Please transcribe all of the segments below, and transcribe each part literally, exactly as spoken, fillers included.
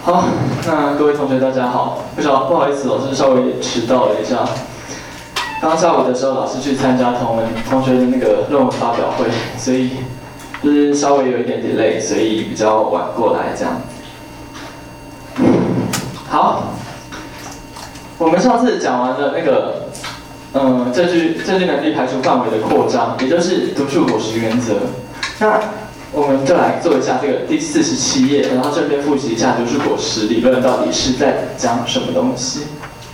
好，那各位同学大家好，不知道不好意思，老师稍微迟到了一下。刚下午的时候，老师去参加同文同学的那个论文发表会，所以就是稍微有一点 delay， 所以比较晚过来这样。好，我们上次讲完了那个，嗯，证据证据能力排除范围的扩张，也就是读数果实原则。那我们就来做一下这个第四十七页，然后顺便复习一下读数果实理论到底是在讲什么东西。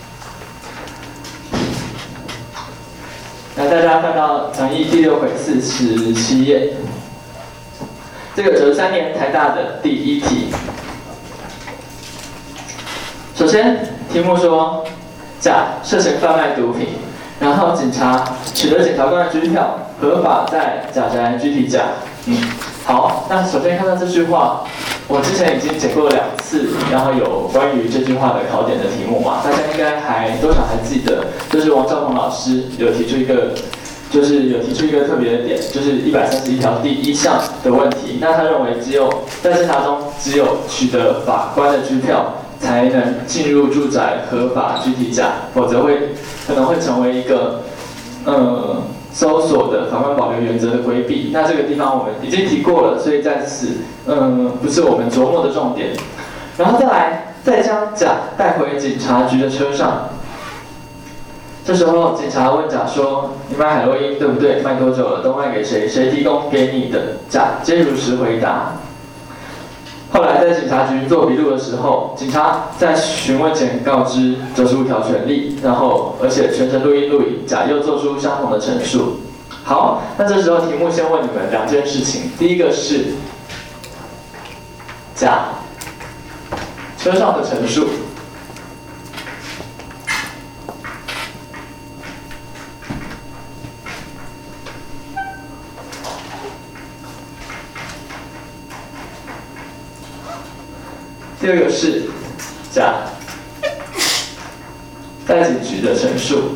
来，大家翻到讲义第六回四十七页，这个九十三年台大的第一题。首先，题目说，甲涉嫌贩卖毒品，然后警察取得检察官的拘票，合法在甲宅拘提甲。嗯，好，那首先看到这句话，我之前已经解过了两次，然后有关于这句话的考点的题目嘛，大家应该还多少还记得，就是王兆鹏老师有提出一个，就是有提出一个特别的点，就是一百三十一条第一项的问题。那他认为只有在侦查中只有取得法官的拘票，才能进入住宅合法拘提甲，否则会可能会成为一个，呃。搜索的法官保留原则的规避，那这个地方我们已经提过了，所以在此，嗯，不是我们琢磨的重点。然后再来，再将甲带回警察局的车上。这时候警察问甲说：“你卖海洛因对不对？卖多久了？都卖给谁？谁提供给你的？”甲皆如实回答。后来在警察局做笔录的时候，警察在询问前告知九十五条权利，然后而且全程录音录影，甲又做出相同的陈述。好，那这时候题目先问你们两件事情，第一个是甲车上的陈述。第二个是甲在警局的陈述。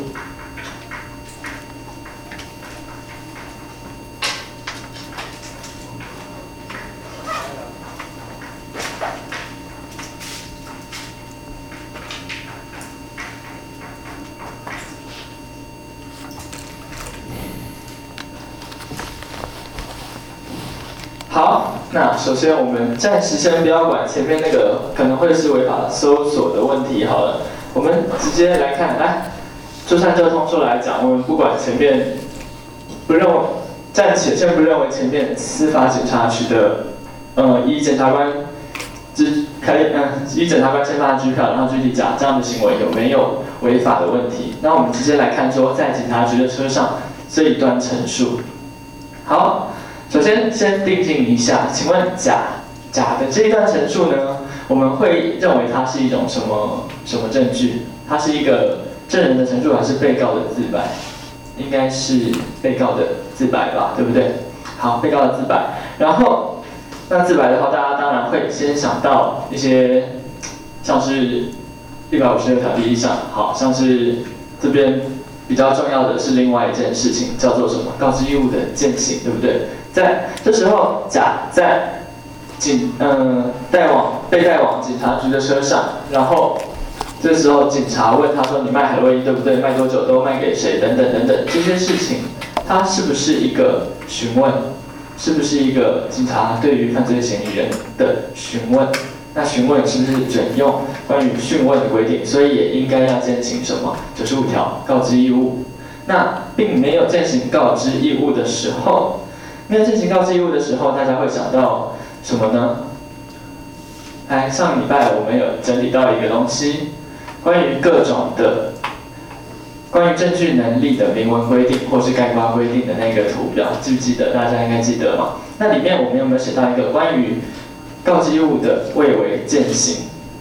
好，那首先我们暂时先不要管前面那个可能会是违法搜索的问题好了，我们直接来看，来，就按照通说来讲，我们不管前面，不认为，暂且先不认为前面司法警察局的，呃，依检察官之开，呃，依检察官签发拘票，然后具体甲这样的行为有没有违法的问题？那我们直接来看说，在警察局的车上这一段陈述。好。首先，先定睛一下，请问甲甲的这一段陈述呢，我们会认为它是一种什么什么证据？它是一个证人的陈述还是被告的自白？应该是被告的自白吧，对不对？好，被告的自白。然后，那自白的话，大家当然会先想到一些，像是一百五十六条第一项，好像是这边比较重要的是另外一件事情，叫做什么？告知义务的践行，对不对？在这时候，甲在警嗯带往被带往警察局的车上，然后这时候警察问他说：“你卖海洛因对不对？卖多久？都卖给谁？等等等等这些事情，它是不是一个询问？是不是一个警察对于犯罪嫌疑人的询问？那询问是不是准用关于讯问的规定？所以也应该要践行什么？九十五条告知义务。那并没有践行告知义务的时候。”没有进行告知义务的时候，大家会想到什么呢？来，上礼拜我们有整理到一个东西，关于各种的关于证据能力的明文规定或是概括规定的那个图表，记不记得？大家应该记得嘛？那里面我们有没有写到一个关于告知义务的未为践行？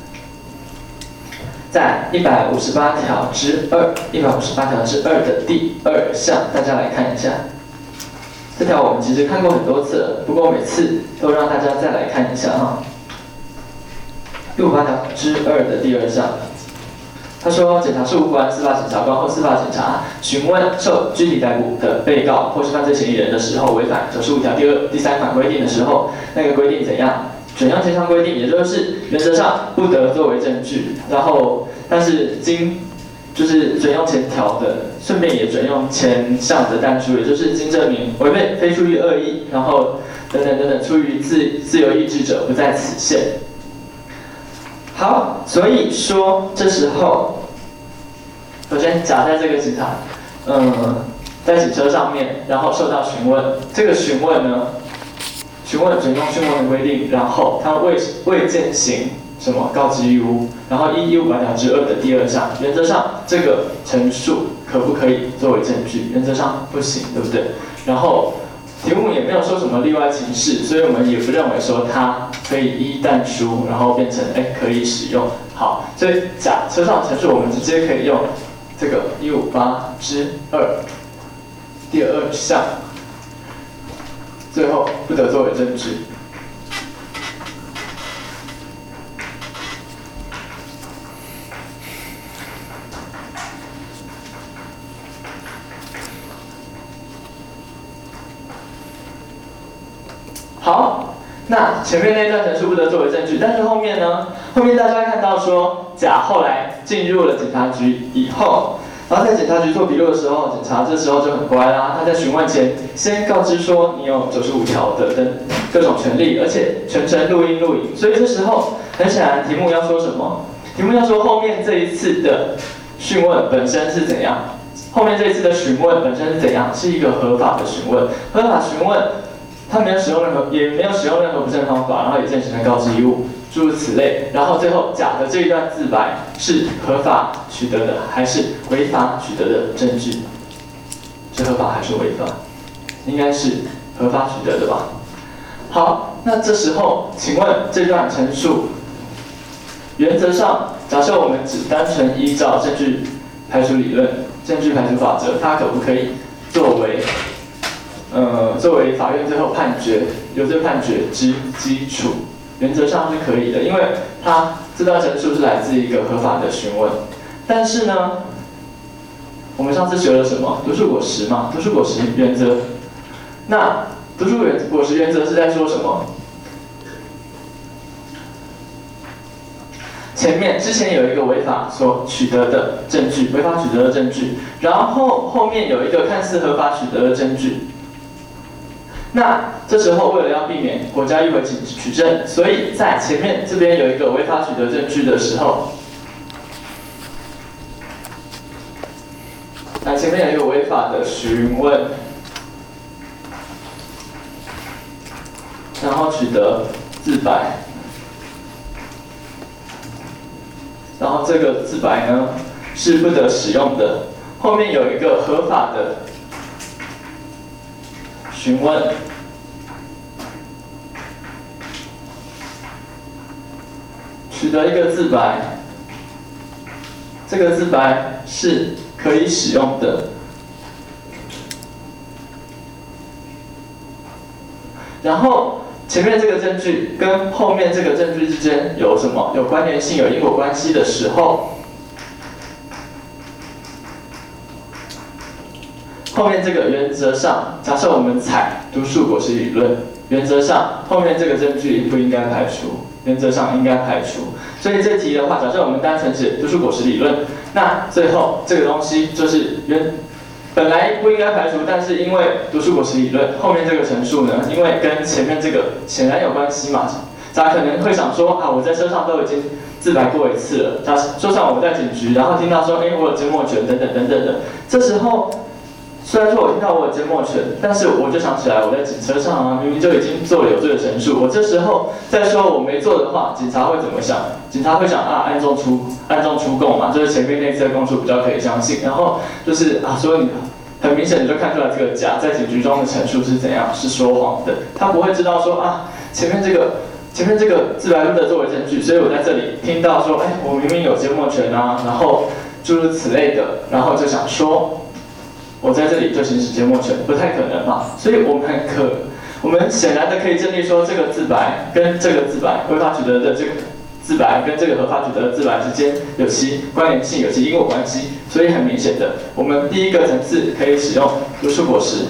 在一百五十八条之二，一百五十八条之二的第二项，大家来看一下。这条我们其实看过很多次了，不过每次都让大家再来看一下哈。一百五十八条之二的第二项，他说，检察事务官、司法检察官或司法警察询问受拘提逮捕的被告或是犯罪嫌疑人的时候，违反九十五条第二第三款规定的时候，那个规定怎样？ 准用前项规定，也就是原则上不得作为证据，然后但是经就是准用前条的，顺便也准用前项的但书，也就是经证明违背非出于恶意，然后等等等等，出于自自由意志者不在此限。好，所以说这时候，首先甲在这个警察，嗯，在警车上面，然后受到询问，这个询问呢，询问准用讯问的规定，然后他未未践行什么告知义务，然后依义务法条之二的第二项，原则上这个陈述可不可以作为证据？原则上不行，对不对？然后题目也没有说什么例外情事，所以我们也不认为说它可以依但书，然后变成哎可以使用。好，所以甲车上陈述我们直接可以用这个一五八之二第二项，最后不得作为证据。好，那前面那段陈述不得作为证据，但是后面呢？后面大家看到说，甲后来进入了警察局以后，然后在警察局做笔录的时候，警察这时候就很乖啦，他在询问前先告知说你有九十五条的等各种权利，而且全程录音录影，所以这时候很显然题目要说什么？题目要说后面这一次的讯问本身是怎样？后面这一次的询问本身是怎样？是一个合法的询问，合法询问。他没有使用任何，也没有使用任何不正方法，然后也践行了告知义务，诸如此类。然后最后甲的这一段自白是合法取得的，还是违法取得的证据？是合法还是违法？应该是合法取得的吧。好，那这时候，请问这段陈述，原则上，假设我们只单纯依照证据排除理论、证据排除法则，它可不可以作为？呃，作为法院最后判决有罪判决之基础，原则上是可以的，因为它这段陈述是来自一个合法的询问。但是呢，我们上次学了什么？毒树果实嘛，毒树果实原则。那毒树果实原则是在说什么？前面之前有一个违法所取得的证据，违法取得的证据，然后后面有一个看似合法取得的证据。那这时候为了要避免国家迂回取证，所以在前面这边有一个违法取得证据的时候，那前面有一个违法的询问，然后取得自白，然后这个自白呢是不得使用的，后面有一个合法的询问，取得一个自白，这个自白是可以使用的。然后前面这个证据跟后面这个证据之间有什么？有关联性、有因果关系的时候。后面这个原则上，假设我们采毒树果实理论，原则上后面这个证据不应该排除，原则上应该排除。所以这题的话，假设我们单纯写毒树果实理论，那最后这个东西就是原本来不应该排除，但是因为毒树果实理论后面这个陈述呢，因为跟前面这个显然有关系嘛，大家可能会想说啊，我在车上都已经自白过一次了，假说上我在警局，然后听到说，哎，我有缄默权等等等等的，这时候。虽然说我听到我有缄默权，但是我就想起来我在警车上啊，明明就已经做了有罪的陈述。我这时候再说我没做的话，警察会怎么想？警察会想啊，暗中出暗中出供嘛，就是前面那次的供述比较可以相信。然后就是啊，说你很明显你就看出来这个甲在警局中的陈述是怎样，是说谎的。他不会知道说啊，前面这个前面这个自白不得作为证据，所以我在这里听到说，哎，我明明有缄默权啊，然后诸如此类的，然后就想说。我在这里就行使缄默权，不太可能嘛，所以我们可，我们显然的可以证明说，这个自白跟这个自白违法取得的这个自白跟这个合法取得的自白之间有其关联性，有其因果关系，所以很明显的，我们第一个层次可以使用毒树果实。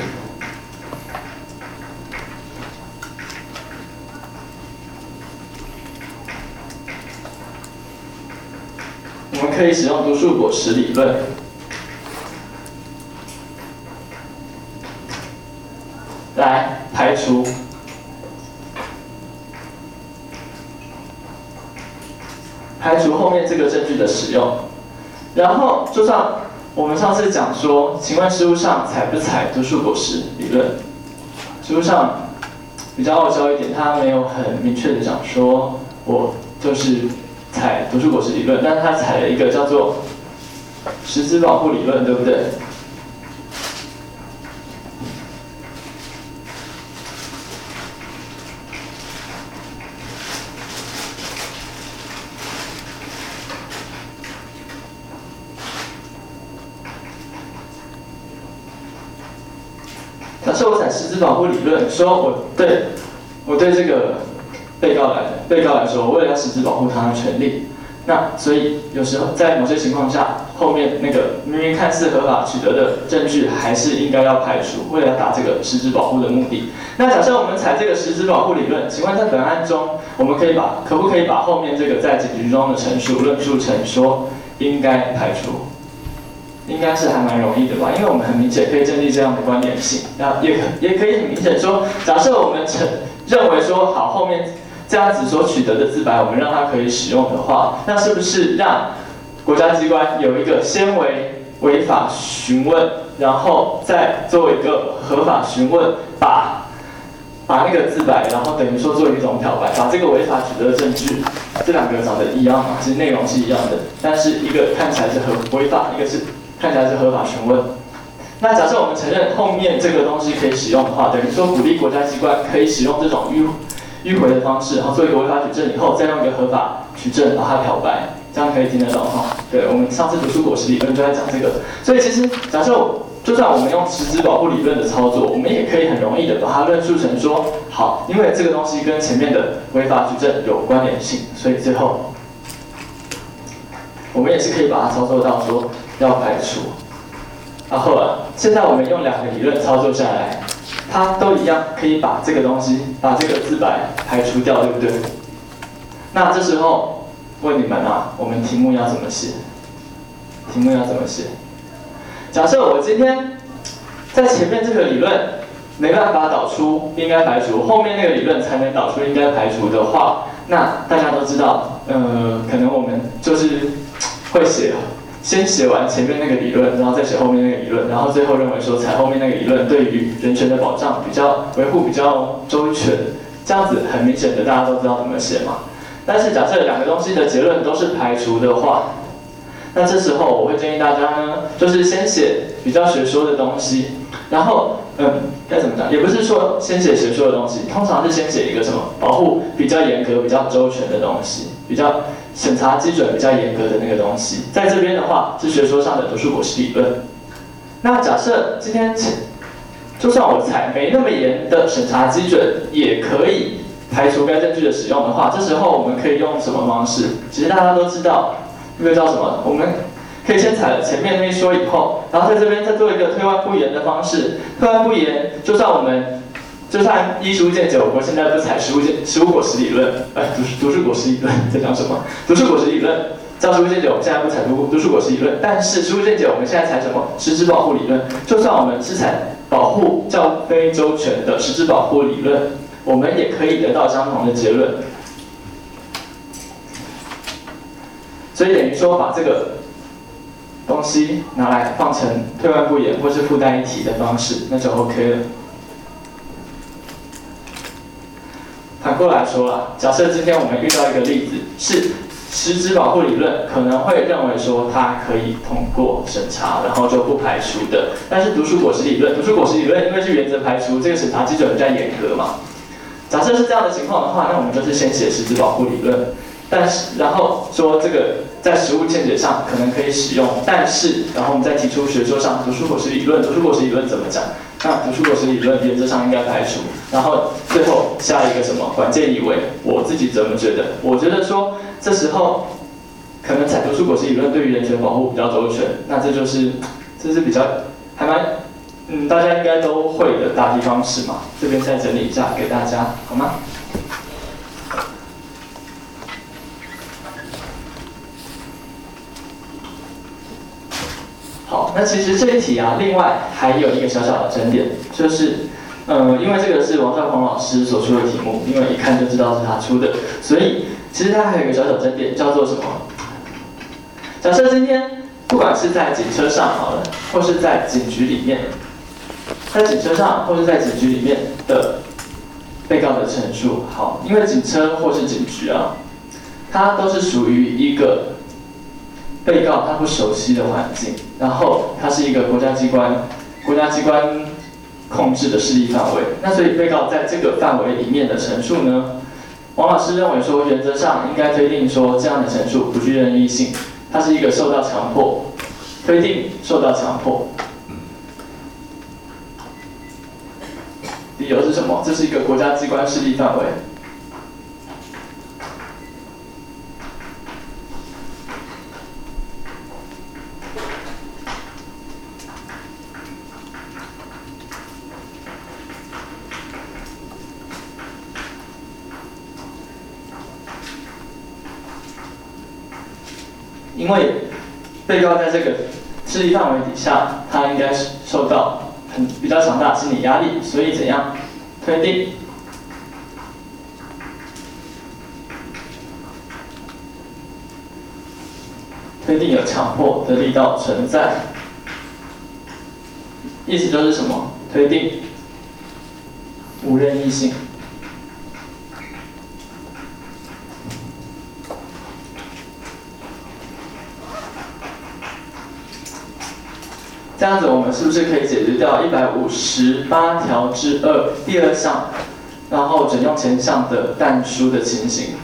可以使用毒树果实理论来排除排除后面这个证据的使用。然后就像我们上次讲说，请问实务上采不采毒树果实理论？实务上比较傲娇一点，他没有很明确的讲说我就是采毒树果实理论，但是他采了一个叫做实质保护理论，对不对？假设我采实质保护理论，说我对我对这个被告来被告来说，我为了要实质保护他的权利，那所以有时候在某些情况下，后面那个明明看似合法取得的证据，还是应该要排除，为了要达这个实质保护的目的。那假设我们采这个实质保护理论，请问在本案中，我们可以把可不可以把后面这个在警局中的陈述论述成说应该排除？应该是还蛮容易的吧，因为我们很明显可以建立这样的关联性，那也可也可以很明显说，假设我们承认为说好后面这样子所取得的自白，我们让它可以使用的话，那是不是让国家机关有一个先为违法询问，然后再作为一个合法询问，把把那个自白，然后等于说做一种漂白，把这个违法取得的证据，这两个长得一样嘛，其实内容是一样的，但是一个看起来是合违法，一个是看起来是合法询问。那假设我们承认后面这个东西可以使用的话，等于说鼓励国家机关可以使用这种迂迂回的方式，然后做一个违法举证以后，再用一个合法举证把它漂白，这样可以听得懂哈？对，我们上次读书果实理论就在讲这个，所以其实假设就算我们用实质保护理论的操作，我们也可以很容易的把它论述成说，好，因为这个东西跟前面的违法举证有关联性，所以最后我们也是可以把它操作到说要排除。然后啊，现在我们用两个理论操作下来，它都一样可以把这个东西，把这个自白排除掉，对不对？那这时候问你们啊，我们题目要怎么写？题目要怎么写？假设我今天在前面这个理论没办法导出应该排除，后面那个理论才能导出应该排除的话，那大家都知道，呃，可能我们就是会写。先写完前面那个理论，然后再写后面那个理论，然后最后认为说采后面那个理论对于人权的保障比较维护比较周全，这样子很明显的大家都知道怎么写嘛。但是假设两个东西的结论都是排除的话，那这时候我会建议大家呢，就是先写比较学说的东西，然后嗯该怎么讲，也不是说先写学说的东西，通常是先写一个什么保护比较严格、比较周全的东西，比较。审查基准比较严格的那个东西，在这边的话是学说上的毒树果实理论。那假设今天就算我采没那么严的审查基准，也可以排除该证据的使用的话，这时候我们可以用什么方式？其实大家都知道，这个叫什么？我们可以先采了前面那一说以后，然后在这边再做一个退万不言的方式。退万不言，就算我们就算依实务见解，我现在不采实务见实务果实理论，呃，读读书果实理论在讲什么？读书果实理论，照实务见解，我们现在不采读读书果实理论，但是实务见解我们现在采什么？实质保护理论。就算我们是采保护较非周全的实质保护理论，我们也可以得到相同的结论。所以等于说把这个东西拿来放成退万不言或是附带一提的方式，那就 OK 了。反过来说啦，假设今天我们遇到一个例子，是实质保护理论可能会认为说它可以通过审查，然后就不排除的。但是毒树果实理论，毒树果实理论因为是原则排除，这个审查基准比较严格嘛。假设是这样的情况的话，那我们就是先写实质保护理论，但是然后说这个在实务见解上可能可以使用，但是然后我们再提出学说上毒树果实理论，毒树果实理论怎么讲？那毒树果实理论原则上应该排除，然后最后下一个什么关键以为我自己怎么觉得？我觉得说这时候可能采毒树果实理论对于人权保护比较周全，那这就是这是比较还蛮嗯大家应该都会的大体方式嘛。这边再整理一下给大家，好吗？ 那其实这一题啊，另外还有一个小小的争点，就是，呃，因为这个是王兆鹏老师所出的题目，因为一看就知道是他出的，所以其实它还有一个小小争点，叫做什么？假设今天不管是在警车上好了，或是在警局里面，在警车上或是在警局里面的被告的陈述，好，因为警车或是警局啊，它都是属于一个被告他不熟悉的环境，然后它是一个国家机关，国家机关控制的势力范围。那所以被告在这个范围里面的陈述呢，王老师认为说，原则上应该推定说这样的陈述不具任意性，它是一个受到强迫，推定受到强迫。理由是什么？这是一个国家机关势力范围。因为被告在这个势力范围底下，他应该是受到很比较强大的心理压力，所以怎样推定？推定有强迫的力道存在，意思就是什么？推定无任意性。这样子，我们是不是可以解决掉一百五十八条之二第二项，然后准用前项的但书的情形？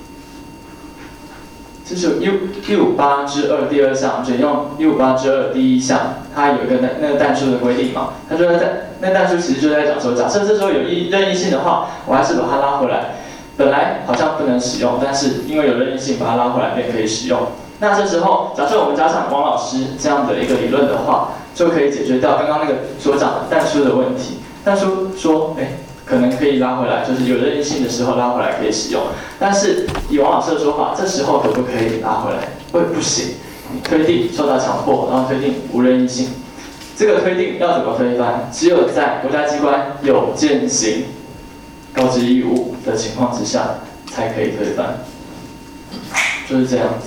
这是一五八之二第二项准用一五八之二第一项，它有一个那那个但书的规定嘛？它就在那但书其实就在讲说，假设这时候有意任意性的话，我还是把它拉回来。本来好像不能使用，但是因为有任意性，把它拉回来便可以使用。那这时候，假设我们加上王老师这样的一个理论的话，就可以解决掉刚刚那个所讲的但书的问题。但书说，哎，可能可以拉回来，就是有任意性的时候拉回来可以使用。但是以王老师的说法，这时候可不可以拉回来？会不行。你推定受到强迫，然后推定无任意性，这个推定要怎么推翻？只有在国家机关有践行告知义务的情况之下，才可以推翻。就是这样子。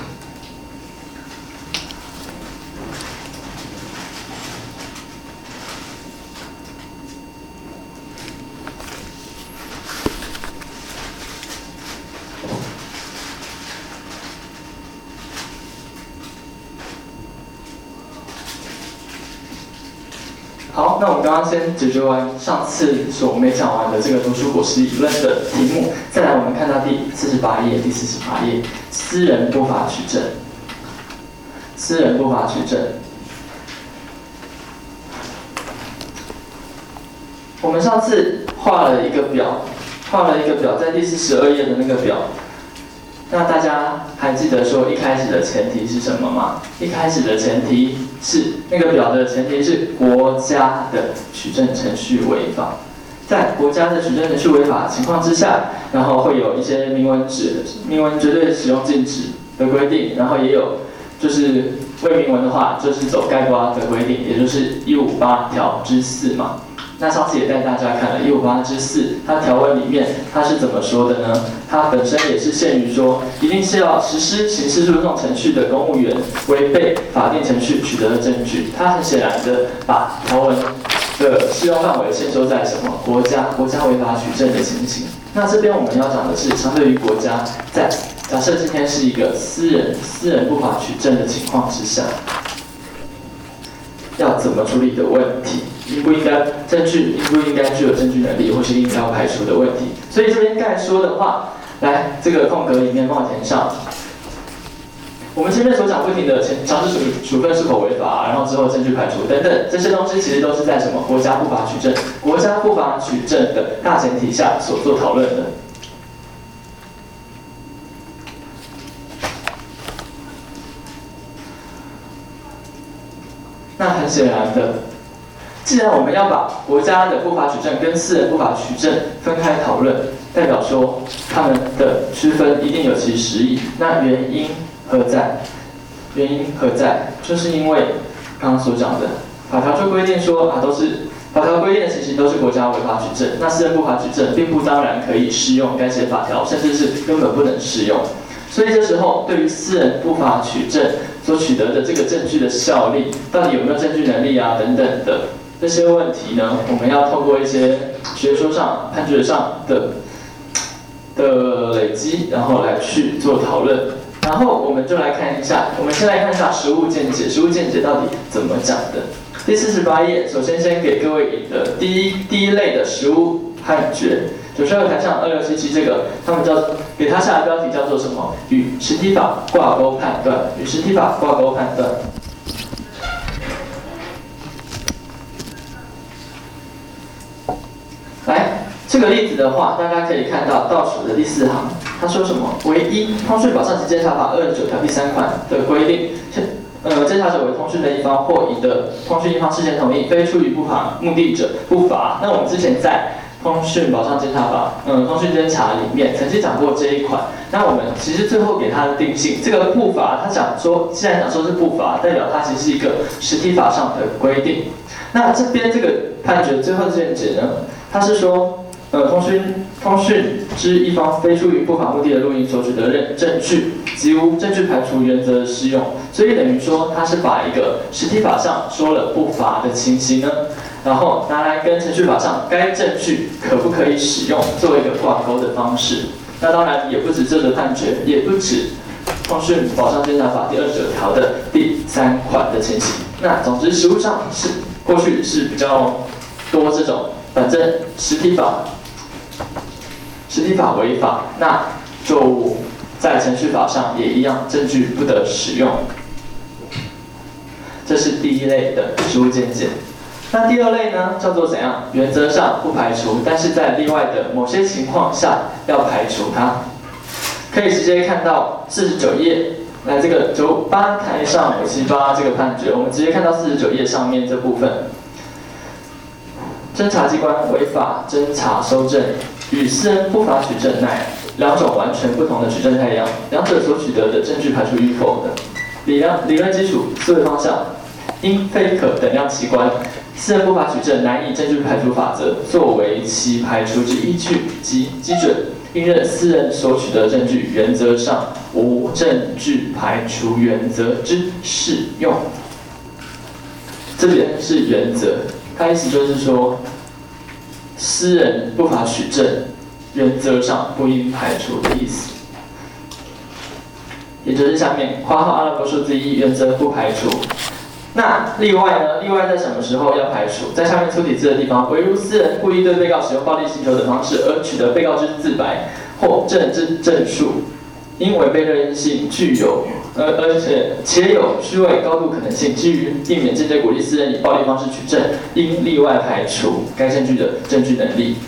好，那我们刚刚先解决完上次所没讲完的这个读书果实理论的题目，再来我们看到第四十八页，第四十八页，私人不法取证。私人不法取证，我们上次画了一个表，画了一个表，在第四十二页的那个表。那大家还记得说一开始的前提是什么吗？一开始的前提是那个表的前提是国家的取证程序违法，在国家的取证程序违法的情况之下，然后会有一些明文指明文绝对使用禁止的规定，然后也有就是未明文的话就是走概括的规定，也就是一五八条之四嘛。那上次也带大家看了一五八之四，它条文里面它是怎么说的呢？它本身也是限于说，一定是要实施刑事诉讼程序的公务员违背法定程序取得的证据。它很显然的把条文的适用范围限缩在什么？国家国家违法取证的情形。那这边我们要讲的是，相对于国家，在假设今天是一个私人私人不法取证的情况之下，要怎么处理的问题？应不应该证据应不应该具有证据能力，或是应该要排除的问题。所以这边概说的话，来这个空格里面帮我填上。我们前面所讲不停的强制处处分是否违法，然后之后证据排除等等这些东西，其实都是在什么国家不法取证、国家不法取证的大前提下所做讨论的。那很显然的。既然我们要把国家的不法取证跟私人不法取证分开讨论，代表说他们的区分一定有其实意。那原因何在？原因何在？就是因为刚刚所讲的，法条就规定说啊，都是法条规定的情形都是国家违法举证，那私人不法举证并不当然可以适用该些法条，甚至是根本不能适用。所以这时候对于私人不法取证所取得的这个证据的效力，到底有没有证据能力啊等等的这些问题呢，我们要透过一些学说上、判决上的的累积，然后来去做讨论。然后我们就来看一下，我们先来看一下实务见解，实务见解到底怎么讲的。第四十八页，首先先给各位引的第一第一类的实务判决，九十二台上二六七七这个，他们叫给它下的标题叫做什么？与实体法挂钩判断，与实体法挂钩判断。来，这个例子的话，大家可以看到倒数的第四行，他说什么？唯一通讯保障及监察法二十九条第三款的规定，呃，监察者为通讯的一方或乙的通讯一方事先同意，非出于不法目的者不罚。那我们之前在通讯保障监察法，嗯，通讯监察里面曾经讲过这一款。那我们其实最后给它的定性，这个不罚，他讲说，既然讲说是不罚，代表它其实是一个实体法上的规定。那这边这个判决最后见解呢，他是说，呃，通讯通讯之一方非出于不法目的的录音所取得认证据，即无证据排除原则的适用。所以等于说，他是把一个实体法上说了不罚的情形呢，然后拿来跟程序法上该证据可不可以使用做一个挂钩的方式。那当然也不止这个判决，也不止通讯保障监察法第二十九条的第三款的情形。那总之，实务上是过去是比较多这种，反正实体法实体法违法，那就在程序法上也一样，证据不得使用。这是第一类的实务见解。那第二类呢，叫做怎样？原则上不排除，但是在例外的某些情况下要排除它。可以直接看到四十九页，来这个九八台上五七八这个判决，我们直接看到四十九页上面这部分。侦查机关违法侦查收证，与私人不法取证乃两种完全不同的取证态样，两者所取得的证据排除与否的理量理论基础、思维方向，因非可等量奇观。私人不法取证难以证据排除法则作为其排除之依据及基准，应认私人所取得证据原则上无证据排除原则之适用。这边是原则，它意思就是说，私人不法取证原则上不应排除的意思。也就是下面括号阿拉伯数字一原则不排除。那例外呢？例外在什么时候要排除？在下面粗体字的地方，唯如私人故意对被告使用暴力刑求等方式而取得被告之自白或证之证述，因违背任意性具有，而而且且有虚伪高度可能性，基于避免间接鼓励私人以暴力方式取证，应例外排除该证据的证据能力。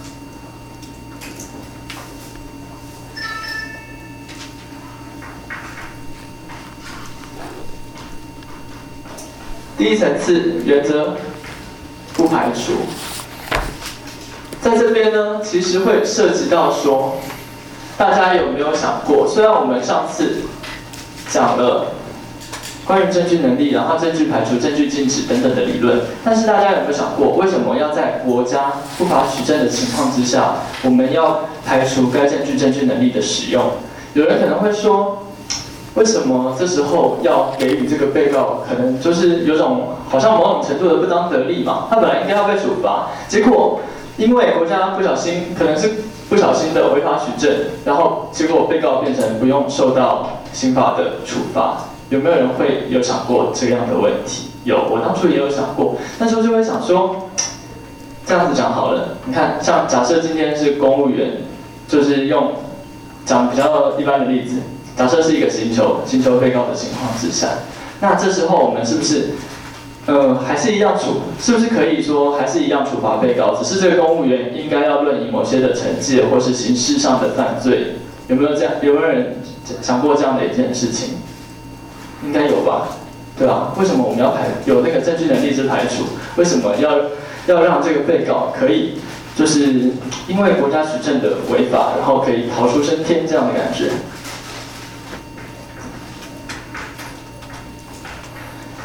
第一层次原则不排除，在这边呢，其实会涉及到说，大家有没有想过？虽然我们上次讲了关于证据能力，然后证据排除、证据禁止等等的理论，但是大家有没有想过，为什么要在国家不法取证的情况之下，我们要排除该证据证据能力的使用？有人可能会说，为什么这时候要给予这个被告，可能就是有种好像某种程度的不当得利嘛？他本来应该要被处罚，结果因为国家不小心，可能是不小心的违法取证，然后结果被告变成不用受到刑法的处罚。有没有人会有想过这样的问题？有，我当初也有想过，那时候就会想说，这样子讲好了。你看，像假设今天是公务员，就是用讲比较一般的例子。假设是一个刑求刑求被告的情况之下，那这时候我们是不是，呃，还是一样处，是不是可以说还是一样处罚被告？只是这个公务员应该要论以某些的惩戒或是刑事上的犯罪，有没有这样？有没有人想过这样的一件事情？应该有吧，对吧？为什么我们要排有那个证据能力之排除？为什么要要让这个被告可以，就是因为国家取证的违法，然后可以逃出升天这样的感觉？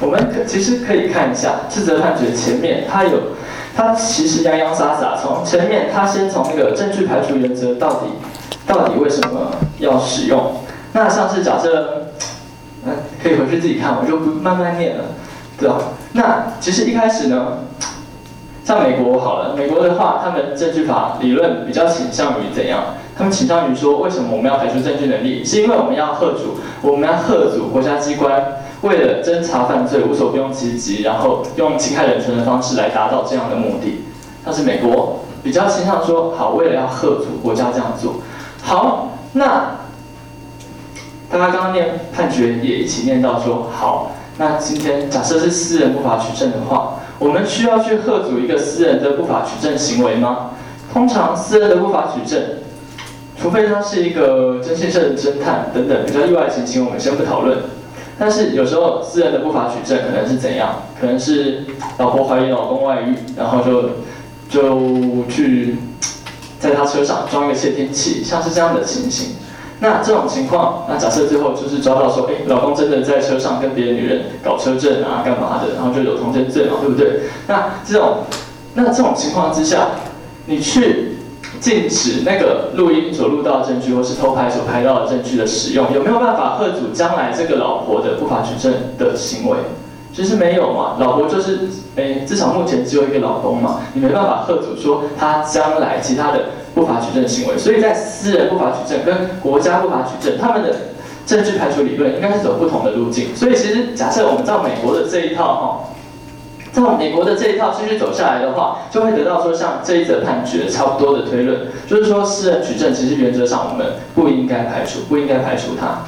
我们可其实可以看一下这则判决前面，它有，它其实洋洋洒洒从前面，它先从那个证据排除原则到底到底为什么要使用？那像是假设，嗯，可以回去自己看，我就不慢慢念了，对吧？那其实一开始呢，像美国好了，美国的话，他们证据法理论比较倾向于怎样？他们倾向于说，为什么我们要排除证据能力？是因为我们要吓阻，我们要吓阻国家机关为了侦查犯罪无所不用其极，然后用侵害人权的方式来达到这样的目的。但是美国比较倾向说，好，为了要吓阻国家这样做。好，那大家刚刚念判决也一起念到说，好，那今天假设是私人不法取证的话，我们需要去吓阻一个私人的不法取证行为吗？通常私人的不法取证，除非他是一个征信社的侦探等等比较意外的情形，我们先不讨论。但是有时候私人的不法取证可能是怎样？可能是老婆怀疑老公外遇，然后就就去在他车上装一个窃听器，像是这样的情形。那这种情况，那假设最后就是抓到说，哎，老公真的在车上跟别的女人搞车震啊，干嘛的，然后就有通奸罪嘛，对不对？那这种，那这种情况之下，你去禁止那个录音所录到的证据，或是偷拍所拍到的证据的使用，有没有办法吓阻将来这个老婆的不法取证的行为？其实没有嘛，老婆就是，诶，至少目前只有一个老公嘛，你没办法吓阻说他将来其他的不法取证行为。所以在私人不法取证跟国家不法取证，他们的证据排除理论应该是走不同的路径。所以其实假设我们照美国的这一套哈。照美国的这一套继续走下来的话，就会得到说像这一则判决差不多的推论，就是说私人取证其实原则上我们不应该排除，不应该排除它。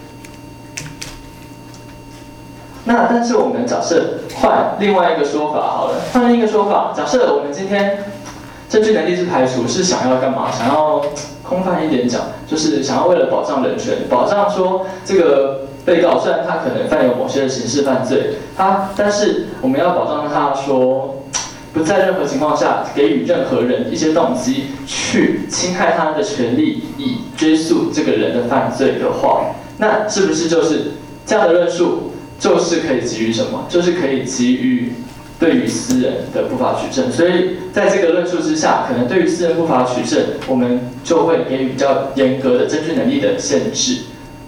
那但是我们假设换另外一个说法好了，换另一个说法，假设我们今天证据能力是排除，是想要干嘛？想要空泛一点讲，就是想要为了保障人权，保障说这个被告虽然他可能犯有某些的刑事犯罪，他但是我们要保障他说不在任何情况下给予任何人一些动机去侵害他的权利，以追诉这个人的犯罪的话，那是不是就是这样的论述？就是可以给予什么？就是可以给予对于私人的不法取证。所以在这个论述之下，可能对于私人不法取证，我们就会给予比较严格的证据能力的限制。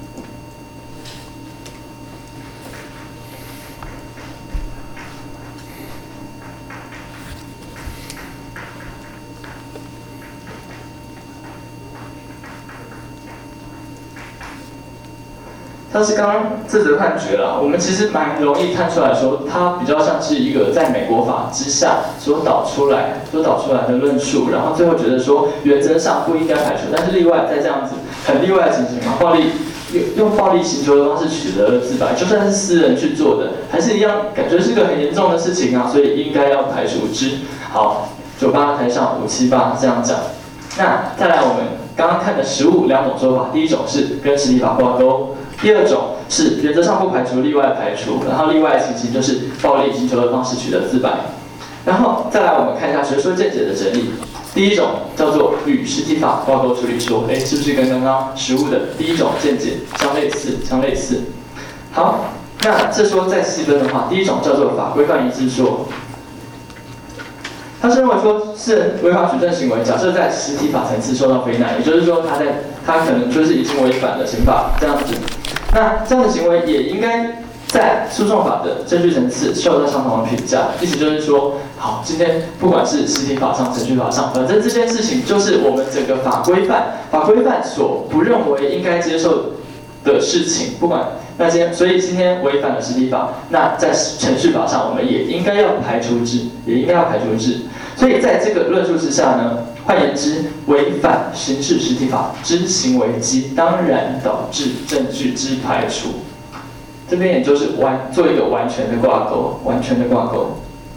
像是刚刚这则判决啦，我们其实蛮容易看出来说，它比较像是一个在美国法之下所导出来、所导出来的论述，然后最后觉得说原则上不应该排除，但是例外在这样子很例外的情形嘛，暴力用用暴力刑求的方式取得了自白，就算是私人去做的，还是一样感觉是个很严重的事情啊，所以应该要排除之。好，九八台上五七八这样讲。那再来我们刚刚看的实务两种说法，第一种是跟实体法挂钩。第二种是原则上不排除，例外排除，然后例外的情形就是暴力刑求的方式取得自白。然后再来我们看一下学说见解的整理。第一种叫做与实体法挂钩处理说，哎，是不是跟刚刚实务的第一种见解相类似？相类似。好，那这说再细分的话，第一种叫做法规范一致说。他是认为说，私人违法取证行为，假设在实体法层次受到非难，也就是说，他在他可能就是已经违反了刑法这样子。那这样的行为也应该在诉讼法的证据层次受到相同的评价。意思就是说，好，今天不管是实体法上、程序法上，反正这件事情就是我们整个法规范、法规范所不认为应该接受的事情，不管。那今天，所以今天违反了实体法，那在程序法上我们也应该要排除之，也应该要排除之。所以在这个论述之下呢，换言之，违反刑事实体法之行为即当然导致证据之排除。这边也就是完做一个完全的挂钩，完全的挂钩。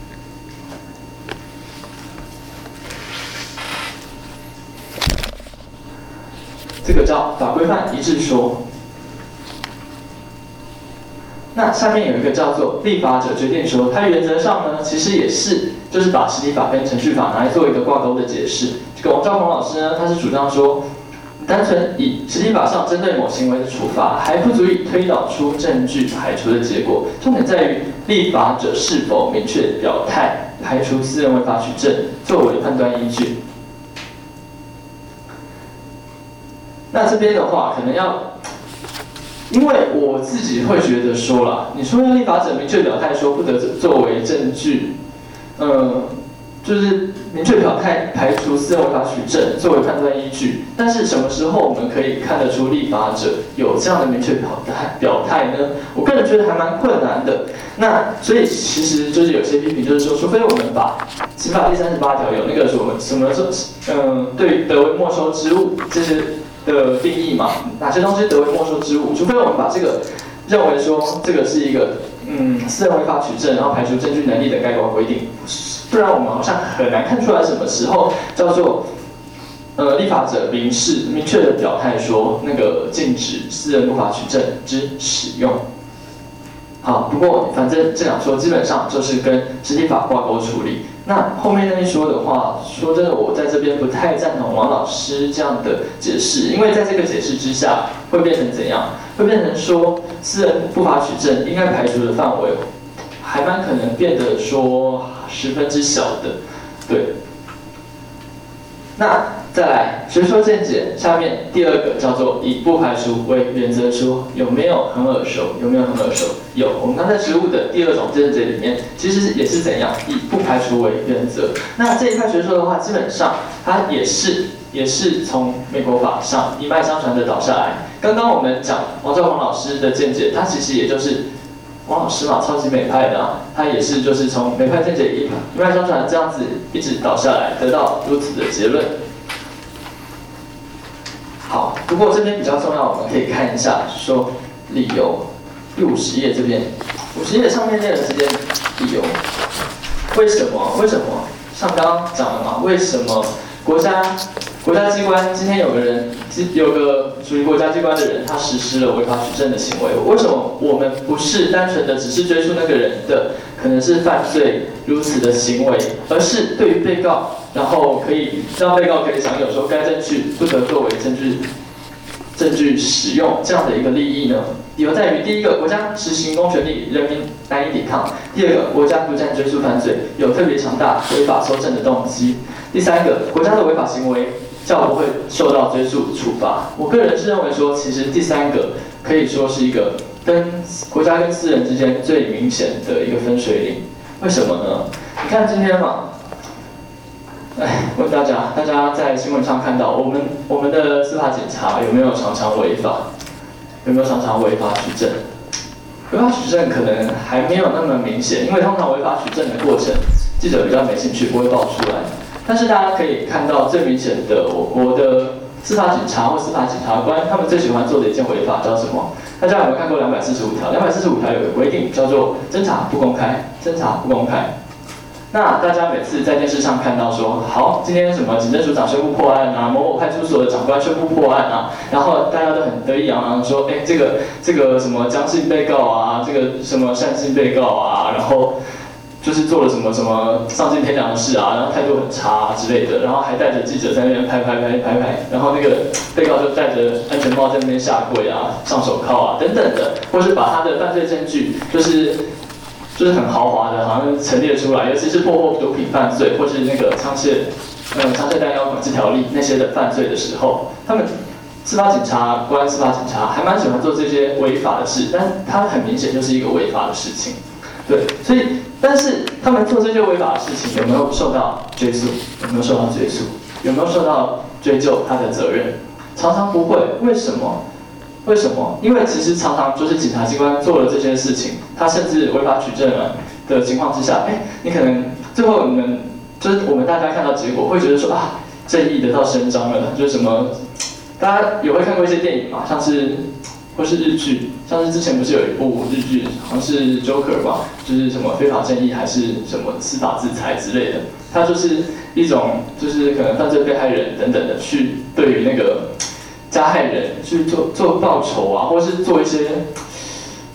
这个叫法规范一致说。那下面有一个叫做立法者决定说，它原则上呢，其实也是就是把实体法跟程序法拿来做一个挂钩的解释。这个王兆鹏老师呢，他是主张说， 单纯以实体法上针对某行为的处罚，还不足以推导出证据排除的结果。重点在于立法者是否明确表态，排除私人违法取证作为判断依据。那这边的话，可能要，因为我自己会觉得说啦，你说要立法者明确表态说不得作为证据，呃。就是明确表态排除私人违法取证作为判断依据，但是什么时候我们可以看得出立法者有这样的明确表态表态呢？我个人觉得还蛮困难的。那所以其实就是有些批评，就是说，除非我们把刑法第三十八条有那个什么什么嗯、呃、对于得为没收之物这些的定义嘛，哪些东西得为没收之物，除非我们把这个认为说这个是一个嗯私人违法取证，然后排除证据能力的概括规定。不然我们好像很难看出来什么时候叫做，呃，立法者明示明确的表态说那个禁止私人不法取证之使用。好，不过反正这两说基本上就是跟实体法挂钩处理。那后面那一说的话，说真的，我在这边不太赞同王老师这样的解释，因为在这个解释之下会变成怎样？会变成说私人不法取证应该排除的范围，还蛮可能变得说。十分之小的，对。那再来学说见解，下面第二个叫做以不排除为原则说，有没有很耳熟？有没有很耳熟？有。我们刚才实务的第二种见解里面，其实也是怎样以不排除为原则。那这一派学说的话，基本上它也是也是从美国法上一脉相传的导下来。刚刚我们讲王兆宏老师的见解，他其实也就是。王老师嘛，超级美派的啊，他也是就是从美派见解一一脉相传这样子一直导下来，得到如此的结论。好，不过这边比较重要，我们可以看一下说理由，第五十页这边，五十页上面那个这边理由，为什么？为什么？像刚刚讲了嘛，为什么国家？国家机关今天有个人，有个属于国家机关的人，他实施了违法取证的行为。为什么我们不是单纯的只是追溯那个人的可能是犯罪如此的行为，而是对于被告，然后可以让被告可以享有说该证据不得作为证据证据使用这样的一个利益呢？理由在于：第一个，国家实行公权力，人民难以抵抗；第二个，国家不暂追诉犯罪，有特别强大违法搜证的动机；第三个，国家的违法行为。较不会受到追诉处罚。我个人是认为说，其实第三个可以说是一个跟国家跟私人之间最明显的一个分水岭。为什么呢？你看今天嘛，哎，问大家，大家在新闻上看到我们我们的司法警察有没有常常违法？有没有常常违法取证？违法取证可能还没有那么明显，因为通常违法取证的过程，记者比较没兴趣，不会爆出来。但是大家可以看到最明显的，我国的司法警察或司法检察官，他们最喜欢做的一件违法叫什么？大家有没有看过两百四十五条？两百四十五条有个规定叫做侦查不公开，侦查不公开。那大家每次在电视上看到说，好，今天什么警政署长宣布破案啊，某某派出所的长官宣布破案啊，然后大家都很得意洋洋说，哎，这个这个什么江姓被告啊，这个什么单姓被告啊，然后。就是做了什么什么丧尽天良的事啊，然后态度很差啊之类的，然后还带着记者在那边拍拍拍拍拍，然后那个被告就戴着安全帽在那边下跪啊、上手铐啊等等的，或是把他的犯罪证据就是就是很豪华的，好像陈列出来，尤其是破获毒品犯罪或是那个枪械呃枪械弹药管制条例那些的犯罪的时候，他们司法警察官、司法警察还蛮喜欢做这些违法的事，但他很明显就是一个违法的事情。对，所以，但是他们做这些违法的事情有没有受到追诉？有没有受到追诉？有没有受到追究他的责任？常常不会，为什么？为什么？因为其实常常就是检察机关做了这些事情，他甚至违法取证了的情况之下，哎，你可能最后你们就是我们大家看到结果会觉得说啊，正义得到伸张了，就是什么，大家也会看过一些电影嘛，像是。或是日剧，像是之前不是有一部日剧，好像是 Joker 吧，就是什么非法正义还是什么司法制裁之类的，它就是一种就是可能犯罪被害人等等的去对于那个加害人去做做报酬啊，或是做一些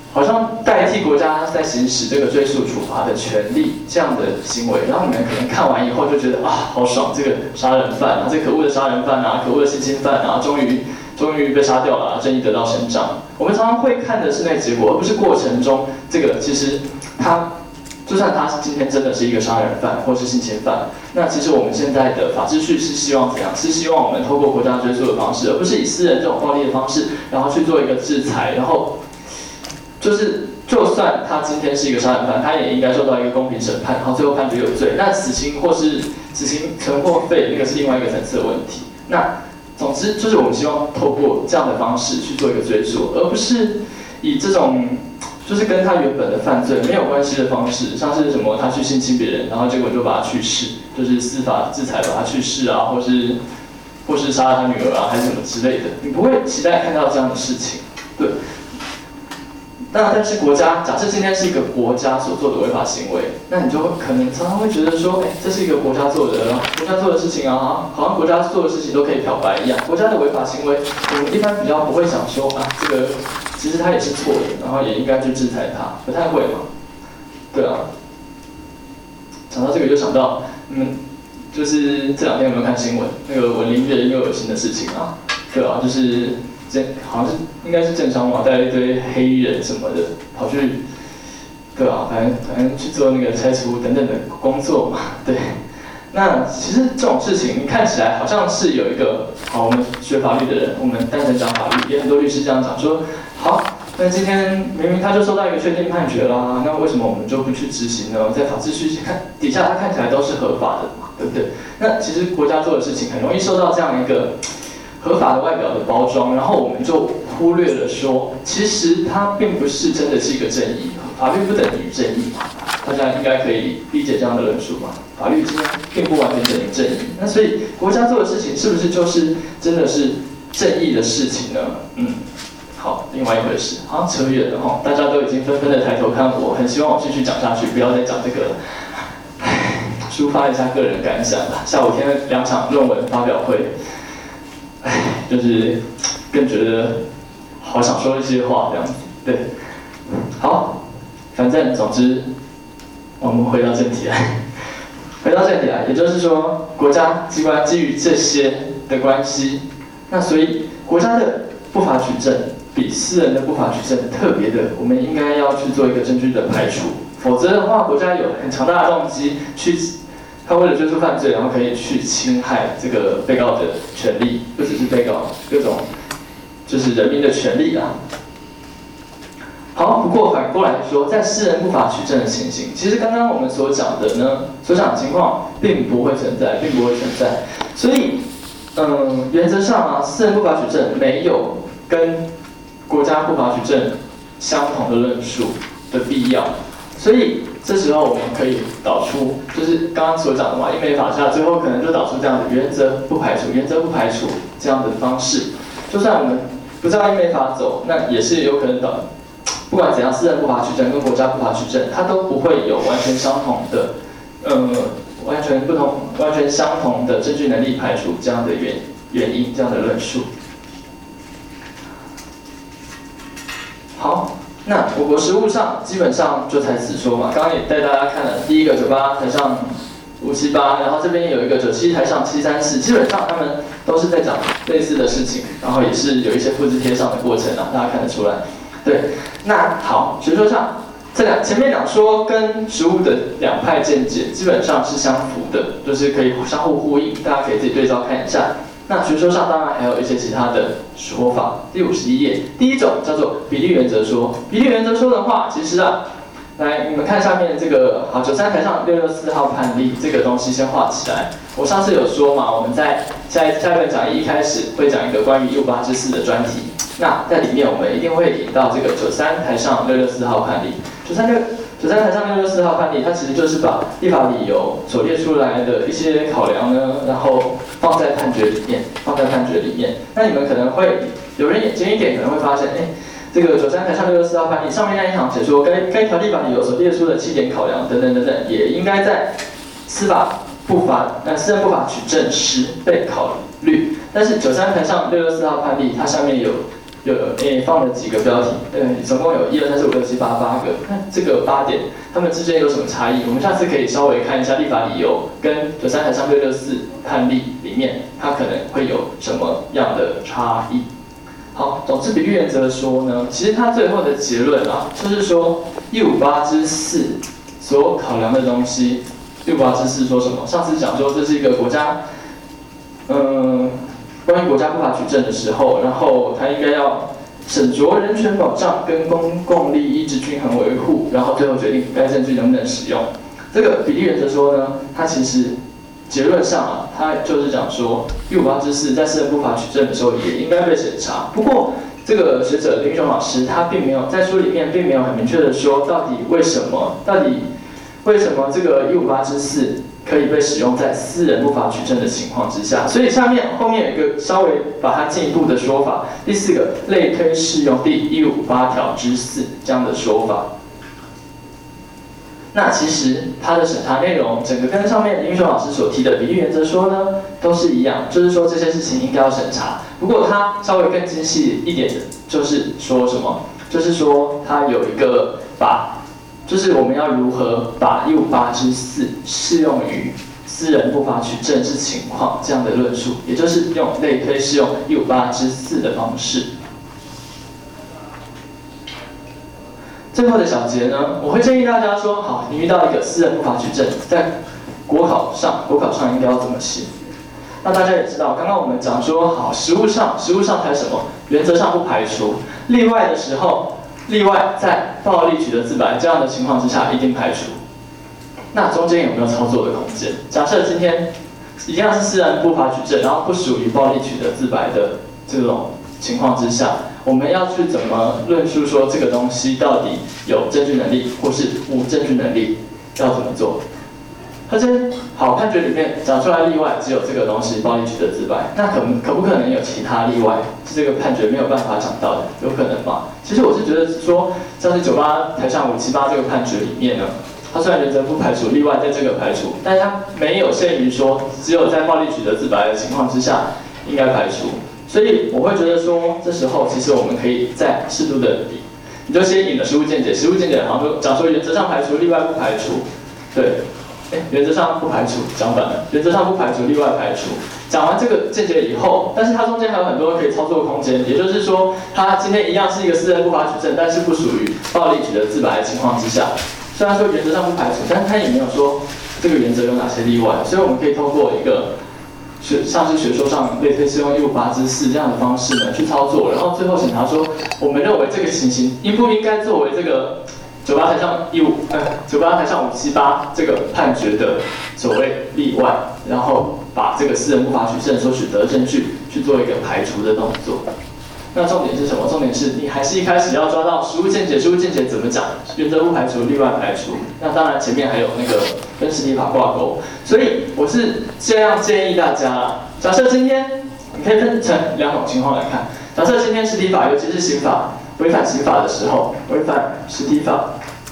好像代替国家在行使这个追诉处罚的权利这样的行为，然后你们可能看完以后就觉得啊，好爽，这个杀人犯啊，这可恶的杀人犯啊，可恶的性侵犯啊，终于终于被杀掉了、啊，正义得到伸张。我们常常会看的是那结果，而不是过程中这个其实他。就算他今天真的是一个杀人犯或是性侵犯，那其实我们现在的法秩序是希望怎样？是希望我们透过国家追诉的方式，而不是以私人这种暴力的方式，然后去做一个制裁，然后就是就算他今天是一个杀人犯，他也应该受到一个公平审判，然后最后判决有罪。那死刑或是死刑存或废，那个是另外一个层次的问题。那总之就是我们希望透过这样的方式去做一个追诉，而不是以这种。就是跟他原本的犯罪没有关系的方式，像是什么他去性侵别人，然后结果就把他去世，就是司法制裁把他去世啊，或是或是杀了他女儿啊，还是什么之类的，你不会期待看到这样的事情，对。那但是国家，假设今天是一个国家所做的违法行为，那你就可能常常会觉得说，哎，这是一个国家做的，国家做的事情啊，好像国家做的事情都可以漂白一样。国家的违法行为，我们一般比较不会想说啊，这个其实他也是错的，然后也应该去制裁他，不太会嘛。对啊。想到这个就想到，嗯，就是这两天有没有看新闻？那个文林院又有新的事情啊，对啊，就是。这好像是应该是政商嘛，带一堆黑衣人什么的跑去，对啊，反正反正去做那个拆除等等的工作嘛，对。那其实这种事情看起来好像是有一个，好，我们学法律的人，我们单纯讲法律，也很多律师这样讲说，好，那今天明明他就收到一个确定判决啦，那为什么我们就不去执行呢？在法秩序看底下，它看起来都是合法的嘛，对不对？那其实国家做的事情很容易受到这样一个。合法的外表的包装，然后我们就忽略了说，其实它并不是真的是一个正义，法律不等于正义嘛，大家应该可以理解这样的论述嘛。法律今天并不完全等于正义，那所以国家做的事情是不是就是真的是正义的事情呢？嗯，好，另外一回事，好像扯远了哈，大家都已经纷纷的抬头看我，很希望我继续讲下去，不要再讲这个了。唉，抒发一下个人感想吧。下午天两场论文发表会。唉，就是更觉得好想说一些话这样子，对，好，反正总之，我们回到正题来，回到正题来，也就是说，国家机关基于这些的关系，那所以国家的不法取证比私人的不法取证特别的，我们应该要去做一个证据的排除，否则的话，国家有很强大的动机去。他为了追诉犯罪，然后可以去侵害这个被告的权利，不只是被告，各种就是人民的权利啊。好，不过反过来说，在私人不法取证的情形，其实刚刚我们所讲的呢，所讲的情况并不会存在，并不会存在。所以，嗯，原则上啊，私人不法取证没有跟国家不法取证相同的论述的必要。所以这时候我们可以导出，就是刚刚所讲的嘛，英美法下最后可能就导出这样的原则不排除，原则不排除这样的方式。就算我们不照英美法走，那也是有可能导，不管怎样，私人不法取证跟国家不法取证，它都不会有完全相同的，呃，完全不同、完全相同的证据能力排除这样的原原因，这样的论述。好。那我国实务上基本上就才此说嘛，刚刚也带大家看了第一个九八台上五七八，然后这边有一个九七台上七三四，基本上他们都是在讲类似的事情，然后也是有一些复制贴上的过程啊，大家看得出来。对，那好，学说上这两前面两说跟实务的两派见解基本上是相符的，就是可以相互呼应，大家可以自己对照看一下。那学说上当然还有一些其他的说法。第五十一页，第一种叫做比例原则说。比例原则说的话，其实啊，来你们看下面这个，好，九三台上六六四号判例这个东西先画起来。我上次有说嘛，我们在下一下一本讲义一开始会讲一个关于一五八之四的专题。那在里面我们一定会引到这个九三台上六六四号判例。九三六九三台上六六四号判例，它其实就是把立法理由所列出来的一些考量呢，然后放在判决里面，放在判决里面。那你们可能会有人眼尖一点，可能会发现，哎，这个九三台上六六四号判例上面那一行写说，该该条立法理由所列出的七点考量等等等等，也应该在司法不法呃私人不法取证时被考虑。但是九三台上六六四号判例，它上面有有诶放了几个标题，呃，总共有一二三四五六七八八个。那这个八点，它们之间有什么差异？我们下次可以稍微看一下立法理由跟九三台上六六四判例里面，它可能会有什么样的差异。好，总之比率原则说呢，其实它最后的结论啊，就是说一五八之四所考量的东西，一五八之四说什么？上次讲说这是一个国家，嗯，关于国家不法取证的时候，然后它应该要审酌人权保障跟公共利益之均衡维护，然后最后决定该证据能不能使用。这个比例原则说呢，它其实结论上啊，它就是讲说一五八之四在私人不法取证的时候也应该被审查。不过这个学者林玉雄老师他并没有在书里面并没有很明确的说到底为什么，到底为什么这个一五八之四可以被使用在私人不法取证的情况之下。所以下面后面有一个稍微把它进一步的说法，第四个类推适用第一五八条之四这样的说法。那其实它的审查内容，整个跟上面林玉雄老师所提的比例原则说呢，都是一样，就是说这些事情应该要审查。不过它稍微更精细一点的，就是说什么？就是说它有一个把，就是我们要如何把一五八之四适用于私人不法取证之情况这样的论述，也就是用类推适用一五八之四的方式。最后的小节呢，我会建议大家说，好，你遇到一个私人不法取证，在国考上，国考上应该要怎么写？那大家也知道，刚刚我们讲说，好，实务上，实务上排什么？原则上不排除，例外的时候，例外在暴力取得自白这样的情况之下，一定排除。那中间有没有操作的空间？假设今天一样是私人不法取证，然后不属于暴力取得自白的这种情况之下，我们要去怎么论述说这个东西到底有证据能力或是无证据能力，要怎么做？它这好判决里面讲出来例外只有这个东西暴力取得自白，那可可不可能有其他例外？是这个判决没有办法讲到的，有可能吗？其实我是觉得说，像是九八台上五七八这个判决里面呢，它虽然原则不排除例外在这个排除，但是它没有限于说只有在暴力取得自白的情况之下应该排除。所以我会觉得说，这时候其实我们可以再适度的比，你就先引了实务见解，实务见解好像说讲说原则上排除，例外不排除，对，哎，原则上不排除，讲反了，原则上不排除，例外排除。讲完这个见解以后，但是它中间还有很多可以操作空间，也就是说，它今天一样是一个私人不法取证，但是不属于暴力取得自白的情况之下，虽然说原则上不排除，但是它也没有说这个原则有哪些例外，所以我们可以透过一个学像是学说上类推适用一五八之四这样的方式呢去操作，然后最后审查说，我们认为这个情形应不应该作为这个九八台上一五呃九八台上五七八这个判决的所谓例外，然后把这个私人不法取证所取得的证据去做一个排除的动作。那重点是什么？重点是你还是一开始要抓到实务见解，实务见解怎么讲？原则不排除，例外排除。那当然前面还有那个跟实体法挂钩，所以我是这样建议大家啦。假设今天你可以分成两种情况来看。假设今天实体法，尤其是刑法违反刑法的时候，违反实体法。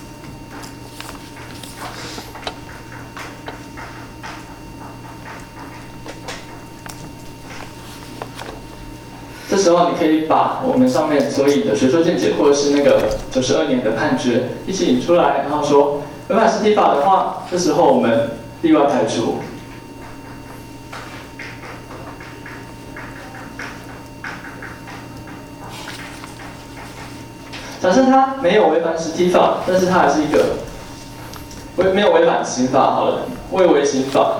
这时候你可以把我们上面所引的学说见解，或者是那个九十二年的判决一起引出来，然后说违反实体法的话，这时候我们例外排除。假设他没有违反实体法，但是他还是一个违没有违反刑法好了，未违刑法。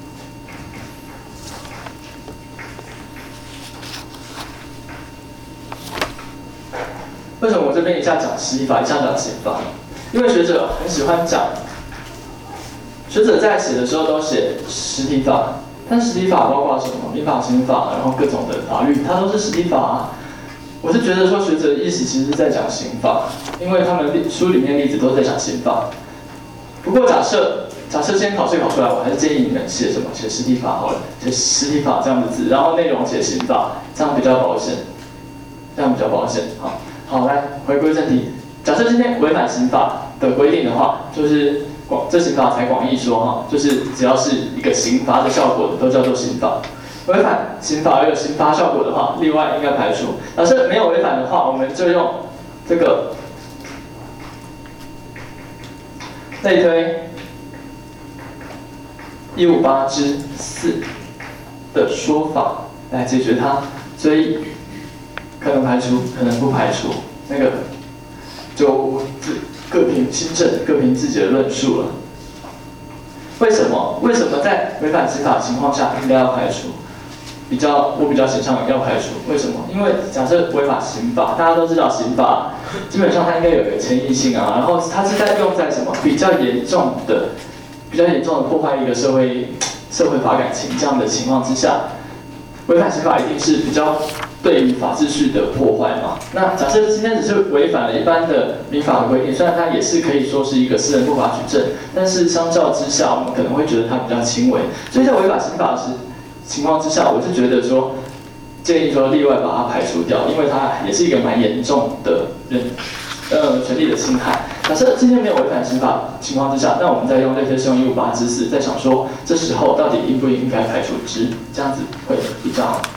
为什么我这边一下讲实体法，一下讲刑法？因为学者很喜欢讲，学者在写的时候都写实体法，但实体法包括什么？民法、刑法，然后各种的法律，它都是实体法啊。我是觉得说学者的意思其实是在讲刑法，因为他们书里面例子都是在讲刑法。不过假设假设今天考试考出来，我还是建议你们写什么？写实体法好了，写实体法这样的字，然后内容写刑法，这样比较保险，这样比较保险。好。好，来回归正题。假设今天违反刑法的规定的话，就是广这刑法才广义说哈，就是只要是一个刑罚的效果的，都叫做刑法。 违反刑法而有刑罚效果的话，例外应该排除。假设没有违反的话，我们就用这个类推一五八之四的说法来解决它，所以可能排除，可能不排除，那个就各凭心证，各凭自己的论述了。为什么？为什么在违反刑法的情况下应该要排除？比较，我比较倾向要排除。为什么？因为假设违反刑法，大家都知道刑法基本上它应该有一个迁移性啊，然后它是在用在什么比较严重的、比较严重的破坏一个社会社会法感情这样的情况之下，违反刑法一定是比较对于法秩序的破坏嘛。那假设今天只是违反了一般的民法的规定，虽然它也是可以说是一个私人不法举证，但是相较之下，我们可能会觉得它比较轻微。所以在违反刑法时情况之下，我是觉得说，建议说例外把它排除掉，因为它也是一个蛮严重的人呃权利的侵害。假设今天没有违反刑法情况之下，那我们再用类推适用一五八之四，再想说这时候到底应不应该排除之，这样子会比较好。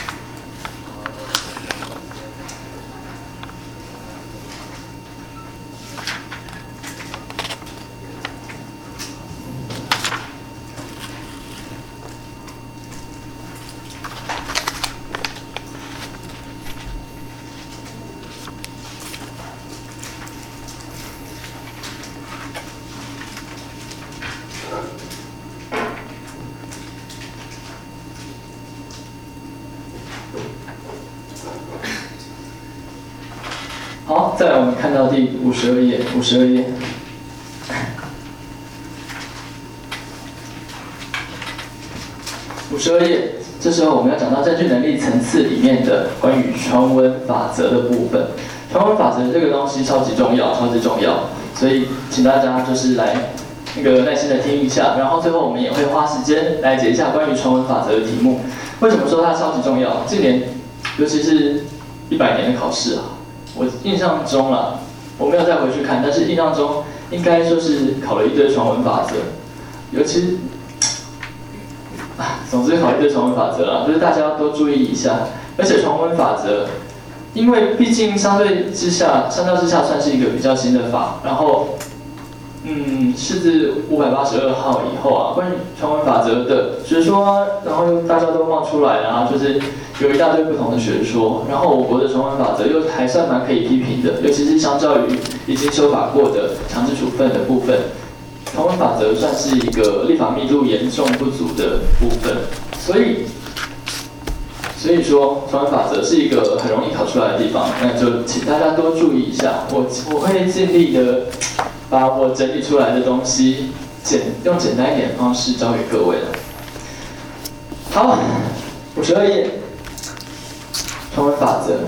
好，再来我们看到第五十二页，五十二页。五十二页，这时候我们要讲到证据能力层次里面的关于传闻法则的部分。传闻法则这个东西超级重要，超级重要，所以请大家就是来那个耐心的听一下，然后最后我们也会花时间来解一下关于传闻法则的题目。为什么说它超级重要？今年，尤其是一百年的考试啊。我印象中啦，我没有再回去看，但是印象中应该就是考了一堆传闻法则，尤其，啊，总之考一堆传闻法则啦，就是大家要多注意一下。而且传闻法则，因为毕竟相对之下，相较之下算是一个比较新的法，然后，嗯，是自五百八十二号以后啊，关于传闻法则的学说，然后大家都冒出来了啊，就是有一大堆不同的学说，然后我国的传闻法则又还算蛮可以批评的，尤其是相较于已经修法过的强制处分的部分，传闻法则算是一个立法密度严重不足的部分，所以，所以说传闻法则是一个很容易考出来的地方，那就请大家多注意一下，我我会尽力的把我整理出来的东西简用简单一点的方式教给各位了。好，五十二页。传闻法则。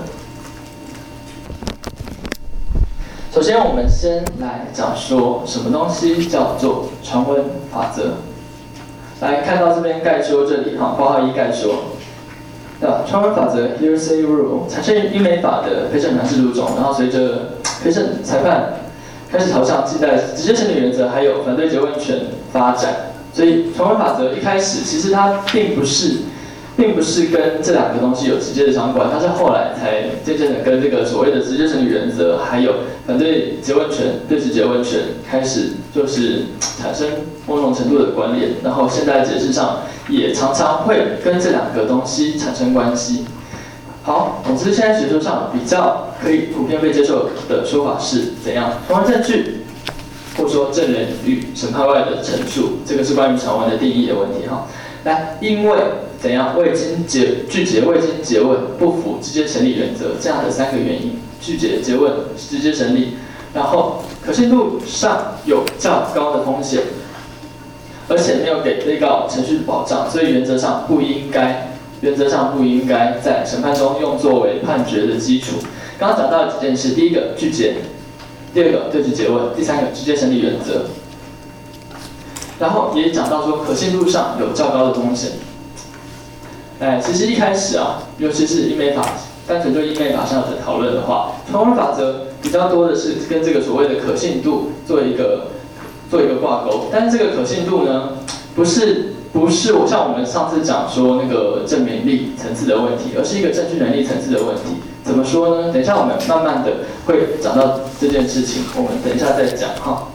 首先，我们先来讲说什么东西叫做传闻法则。来看到这边概说这里哈，括号一概说。那传闻法则 （hearsay rule） 产生于英美法的陪审团制度中，然后随着陪审裁判开始朝向近代直接审理原则还有反对诘问权发展，所以传闻法则一开始其实它并不是。并不是跟这两个东西有直接的相关，它是后来才渐渐的跟这个所谓的直接审理原则，还有反对诘问权、对质诘问权开始就是产生某种程度的关联，然后现在解释上也常常会跟这两个东西产生关系。好，总之现在学说上比较可以普遍被接受的说法是怎样？传闻证据，或者说证人与审判外的陈述，这个是关于传闻的定义的问题哈。来，因为怎样未经结拒绝未经诘问不符直接审理原则这样的三个原因，拒绝诘问直接审理，然后可信度上有较高的风险，而且没有给被告程序保障，所以原则上不应该原则上不应该在审判中用作为判决的基础。刚刚讲到的几件事，第一个拒绝，第二个对质诘问，第三个直接审理原则。然后也讲到说可信度上有较高的风险。哎，其实一开始啊，尤其是英美法，单纯就英美法上的讨论的话，传闻法则比较多的是跟这个所谓的可信度做一个做一个挂钩。但是这个可信度呢，不是不是我像我们上次讲说那个证明力层次的问题，而是一个证据能力层次的问题。怎么说呢？等一下我们慢慢的会讲到这件事情，我们等一下再讲哈。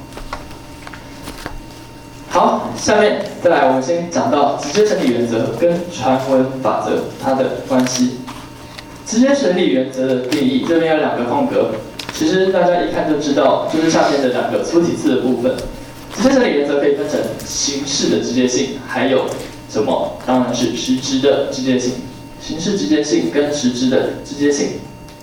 好，下面再来，我们先讲到直接审理原则跟传闻法则它的关系。直接审理原则的定义，这边有两个空格，其实大家一看就知道，就是下面的两个粗体字的部分。直接审理原则可以分成形式的直接性，还有什么？当然是实质的直接性。形式直接性跟实质的直接性。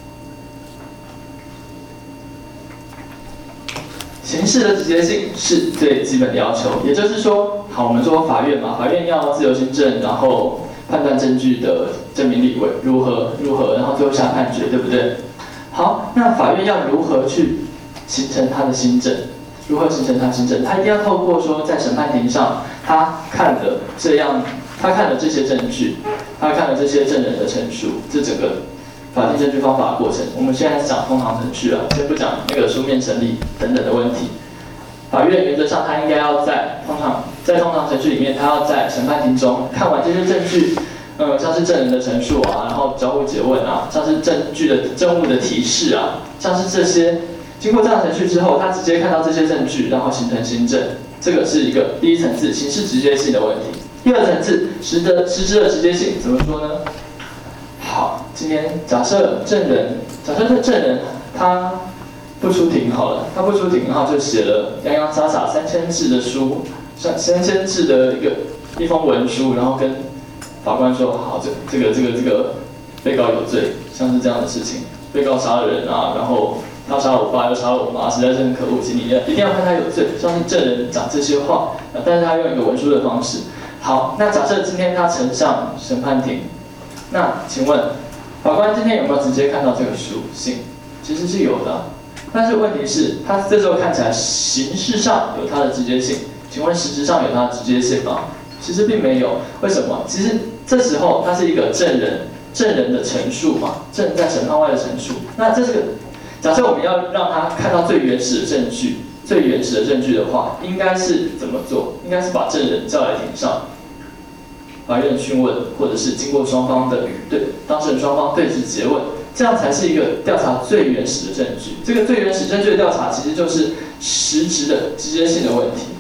形式的直接性是最基本的要求，也就是说，好，我们说法院嘛，法院要自由行政，然后判断证据的证明力为如何如何，然后最后下判决，对不对？好，那法院要如何去形成它的心证？如何形成它的心证？他一定要透过说，在审判庭上，他看了这样，他看了这些证据，他看了这些证人的陈述，这整个法定证据方法的过程。我们现在是讲通常程序啊，先不讲那个书面审理等等的问题。法院原则上，他应该要在通常在通常程序里面，他要在审判庭中看完这些证据，呃，像是证人的陈述啊，然后交互诘问啊，像是证据的证物的提示啊，像是这些。经过这样程序之后，他直接看到这些证据，然后形成心证，这个是一个第一层次形式直接性的问题。第二层次实的实质的直接性怎么说呢？好，今天假设证人，假设这证人他不出庭好了，他不出庭，然后就写了洋洋洒洒三千字的书，三三千字的一个一封文书，然后跟法官说，好，这这个这个这个被告有罪，像是这样的事情，被告杀了人啊，然后。他杀了我爸，又杀了我妈，实在是很可恶，请你一定要判他有罪。相信证人讲这些话，但是他用一个文书的方式。好，那假设今天他呈上审判庭，那请问法官今天有没有直接看到这个书信？其实是有的，但是问题是，他这时候看起来形式上有它的直接性，请问实质上有它的直接性吗？其实并没有。为什么？其实这时候他是一个证人，证人的陈述嘛，证人在审判外的陈述。那这是个。假设我们要让他看到最原始的证据，最原始的证据的话，应该是怎么做？应该是把证人叫来庭上，法院讯问，或者是经过双方的对当事人双方对质诘问，这样才是一个调查最原始的证据。这个最原始证据的调查，其实就是实质的直接性的问题。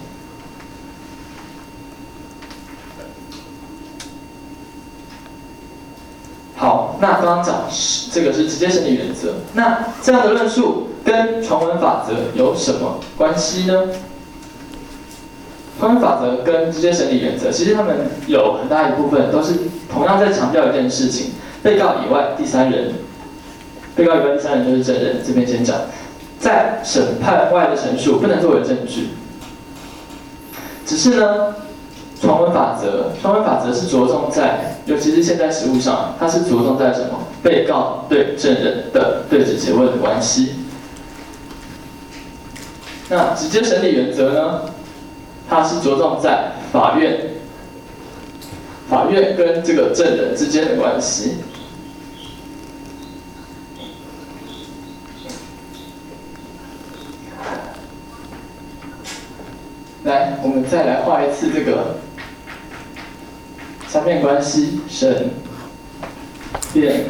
好，那刚刚讲这个是直接审理原则，那这样的论述跟传闻法则有什么关系呢？传闻法则跟直接审理原则，其实他们有很大一部分都是同样在强调一件事情：被告以外第三人，被告以外第三人就是证人。这边先讲，在审判外的陈述不能作为证据，只是呢。传闻法则，传闻法则是着重在，尤其是现在实务上，它是着重在什么？被告对证人的对质诘问的关系。那直接审理原则呢？它是着重在法院，法院跟这个证人之间的关系。来，我们再来画一次这个三面关系：审、辩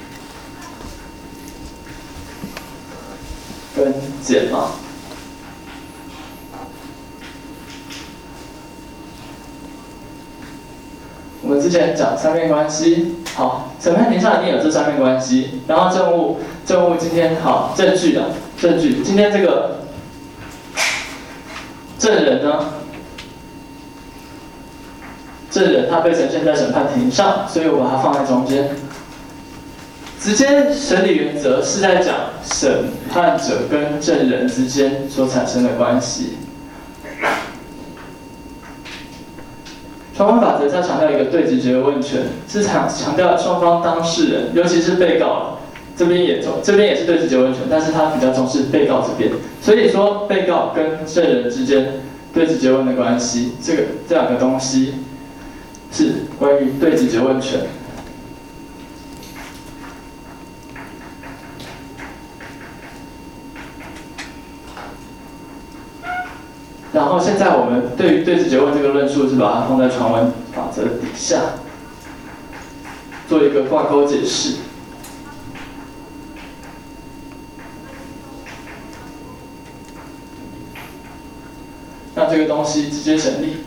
跟检嘛。我们之前讲三面关系，好，审判庭上一定有这三面关系。然后证物，证物今天好，证据的证据，今天这个。证人呢？证人他被呈现在审判庭上，所以我把它放在中间。直接审理原则是在讲审判者跟证人之间所产生的关系。传闻法则在强调一个对质诘问权，是强强调双方当事人，尤其是被告。这边也重，这边也是对质诘问权，但是他比较重视被告这边，所以说被告跟证人之间对质诘问的关系，这个这两个东西是关于对质诘问权。 然后现在我们对于对质诘问这个论述是把它放在传闻法则底下，做一个挂钩解释。让这个东西直接成立。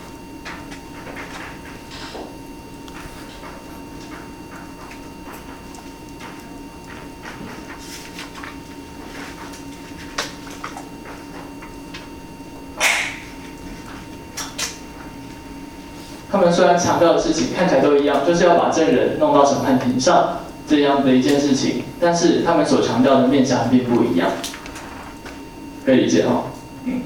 他们虽然强调的事情看起来都一样，就是要把证人弄到审判庭上这样的一件事情，但是他们所强调的面向并不一样，可以理解哦。嗯。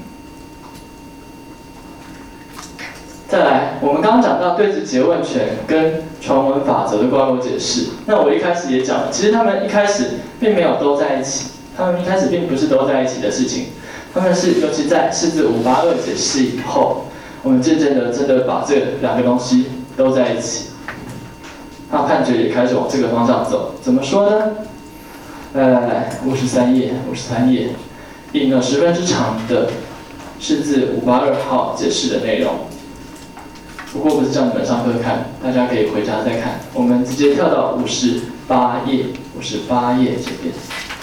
再来，我们刚刚讲到对质诘问权跟传闻法则的挂钩解释。那我一开始也讲了，其实他们一开始并没有都在一起，他们一开始并不是都在一起的事情，他们是尤其在释字五八二解释以后，我们渐渐的真的把这两个东西都在一起，那判决也开始往这个方向走。怎么说呢？来来来，五十三页，五十三页，引了十分之长的释字五八二号解释的内容。不过不是叫你们上课看，大家可以回家再看。我们直接跳到五十八页，五十八页这边。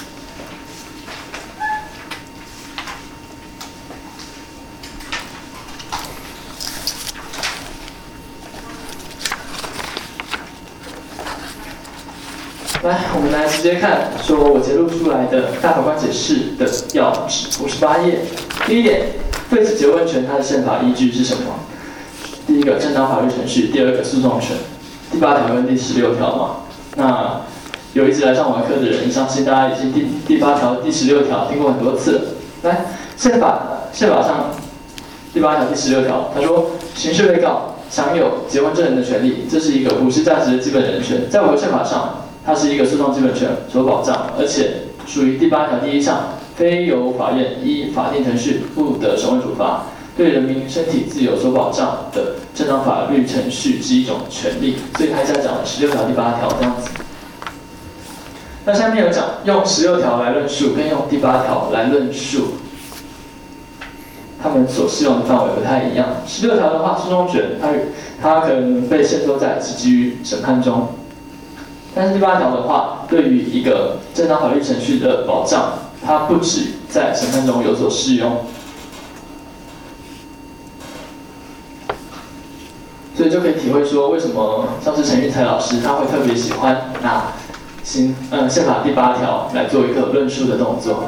来，我们来直接看，说我揭露出来的大法官解释的要旨。五十八页，第一点，对质诘问权它的宪法依据是什么？第一个正当法律程序，第二个诉讼权，第八条跟第十六条嘛。那有一直来上我的课的人，相信大家已经第第八条、第十六条听过很多次了。来，宪法宪法上第八条、第十六条，他说刑事被告享有诘问证人的权利，这是一个普世价值的基本人权，在我们宪法上，它是一个诉讼基本权所保障，而且属于第八条第一项，非由法院依法定程序不得审问处罚。对人民身体自由所保障的正当法律程序是一种权利，所以他在讲十六条第八条这样子。那下面有讲用十六条来论述，跟用第八条来论述，他们所适用的范围不太一样。十六条的话，诉讼权它它可能被限缩在只基于审判中，但是第八条的话，对于一个正当法律程序的保障，它不止在审判中有所适用。所以就可以体会说，为什么像是陈玉才老师他会特别喜欢拿刑嗯宪法第八条来做一个论述的动作。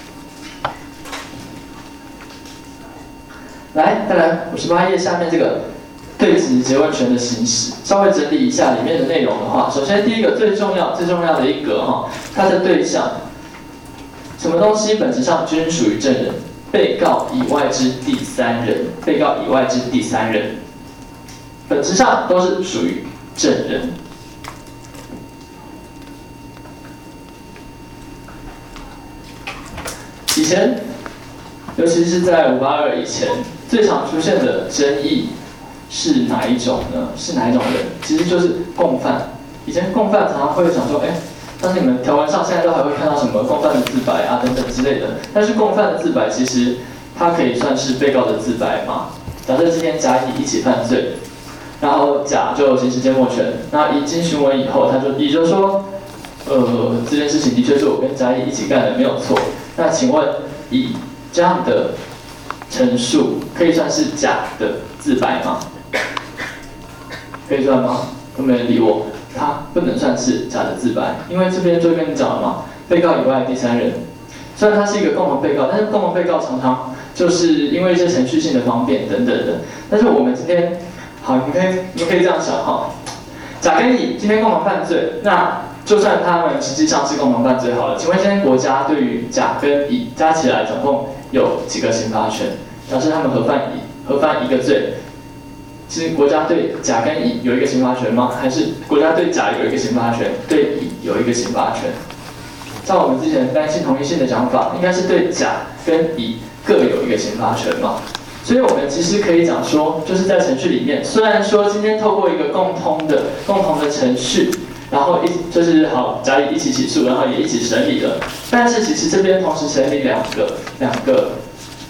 来，再来五十八页下面这个对质诘问权的行使，稍微整理一下里面的内容的话，首先第一个最重要最重要的一个哈，它的对象，什么东西本质上均属于证人，被告以外之第三人，被告以外之第三人。本质上都是属于证人。以前，尤其是在五八二以前，最常出现的争议是哪一种呢？是哪一种人？其实就是共犯。以前共犯常常会想说，哎，但是你们条文上现在都还会看到什么共犯的自白啊等等之类的。但是共犯的自白其实它可以算是被告的自白嘛？假设今天甲乙一起犯罪。然后甲就行使缄默权，那乙经询问以后，他就乙就说，呃，这件事情的确是我跟甲乙一起干的，没有错。那请问乙这样的陈述可以算是甲的自白吗？可以算吗？都没人理我，他不能算是甲的自白，因为这边就跟你讲了嘛，被告以外的第三人，虽然他是一个共同被告，但是共同被告常常就是因为一些程序性的方便等等的，但是我们今天。好，你们可以，你们可以这样想哈，甲跟乙今天共同犯罪，那就算他们实际上是共同犯罪好了，请问今天国家对于甲跟乙加起来总共有几个刑罚权？假设他们合犯乙，合犯一个罪，其实国家对甲跟乙有一个刑罚权吗？还是国家对甲有一个刑罚权，对乙有一个刑罚权？照我们之前单性同一性的讲法，应该是对甲跟乙各有一个刑罚权嘛？所以我们其实可以讲说，就是在程序里面，虽然说今天透过一个共通的、共同的程序，然后一就是好甲乙一起起诉，然后也一起审理了，但是其实这边同时审理两个、两个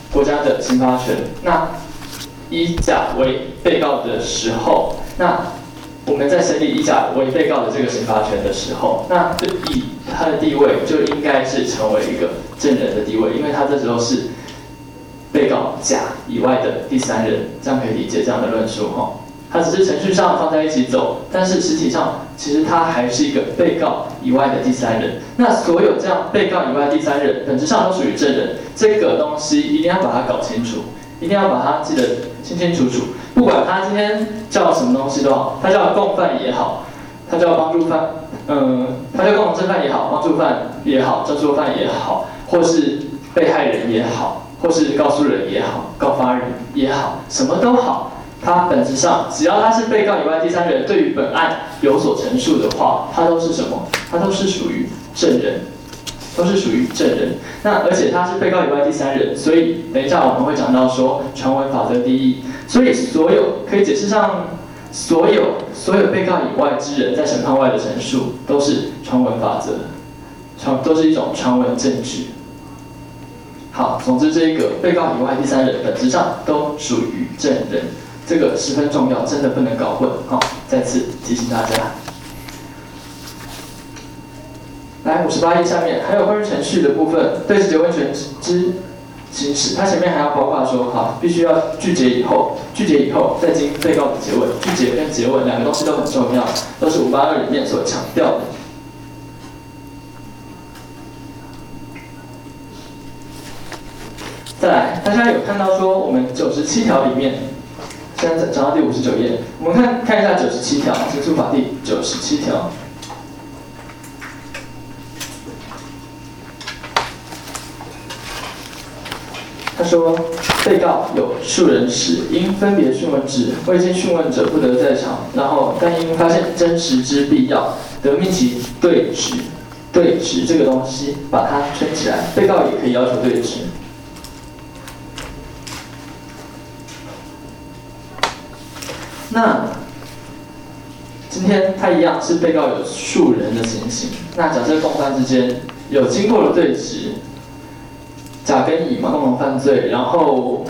国家的刑罚权。那以甲为被告的时候，那我们在审理以甲为被告的这个刑罚权的时候，那乙他的地位就应该是成为一个证人的地位，因为他这时候是被告甲以外的第三人，这样可以理解这样的论述哈。它只是程序上放在一起走，但是实体上其实他还是一个被告以外的第三人。那所有这样被告以外的第三人，本质上都属于证人。这个东西一定要把它搞清楚，一定要把它记得清清楚楚。不管他今天叫什么东西都好，他叫共犯也好，他叫帮助犯，嗯，他叫共同正犯也好，帮助犯也好，正说犯也好，或是被害人也好，或是告诉人也好，告发人也好，什么都好。它本质上，只要他是被告以外第三人，对于本案有所陈述的话，它都是什么？它都是属于证人，都是属于证人。那而且他是被告以外第三人，所以等一下我们会讲到说传闻法则第一。所以所有可以解释上，所有所有被告以外之人在审判外的陈述，都是传闻法则，传都是一种传闻证据。好，总之这一个被告以外第三人本质上都属于证人。这个十分重要，真的不能搞混。好，再次提醒大家。来，五十八页下面还有关于程序的部分，对质结问权之行使，它前面还要包括说，好，必须要具结以后，具结以后再经被告的结问，具结跟结问两个东西都很重要，都是五八二里面所强调的。再来，大家有看到说我们九十七条里面。现在讲到第五十九页，我们看看一下九十七条，刑诉法第九十七条。他说，被告有数人时，应分别讯问之，未经讯问者不得在场。然后，但因发现真实之必要，得命其对质。对质这个东西，把它圈起来，被告也可以要求对质。那今天他一样是被告有数人的情形，那假设共犯之间有经过了对质，甲跟乙嘛共同犯罪，然后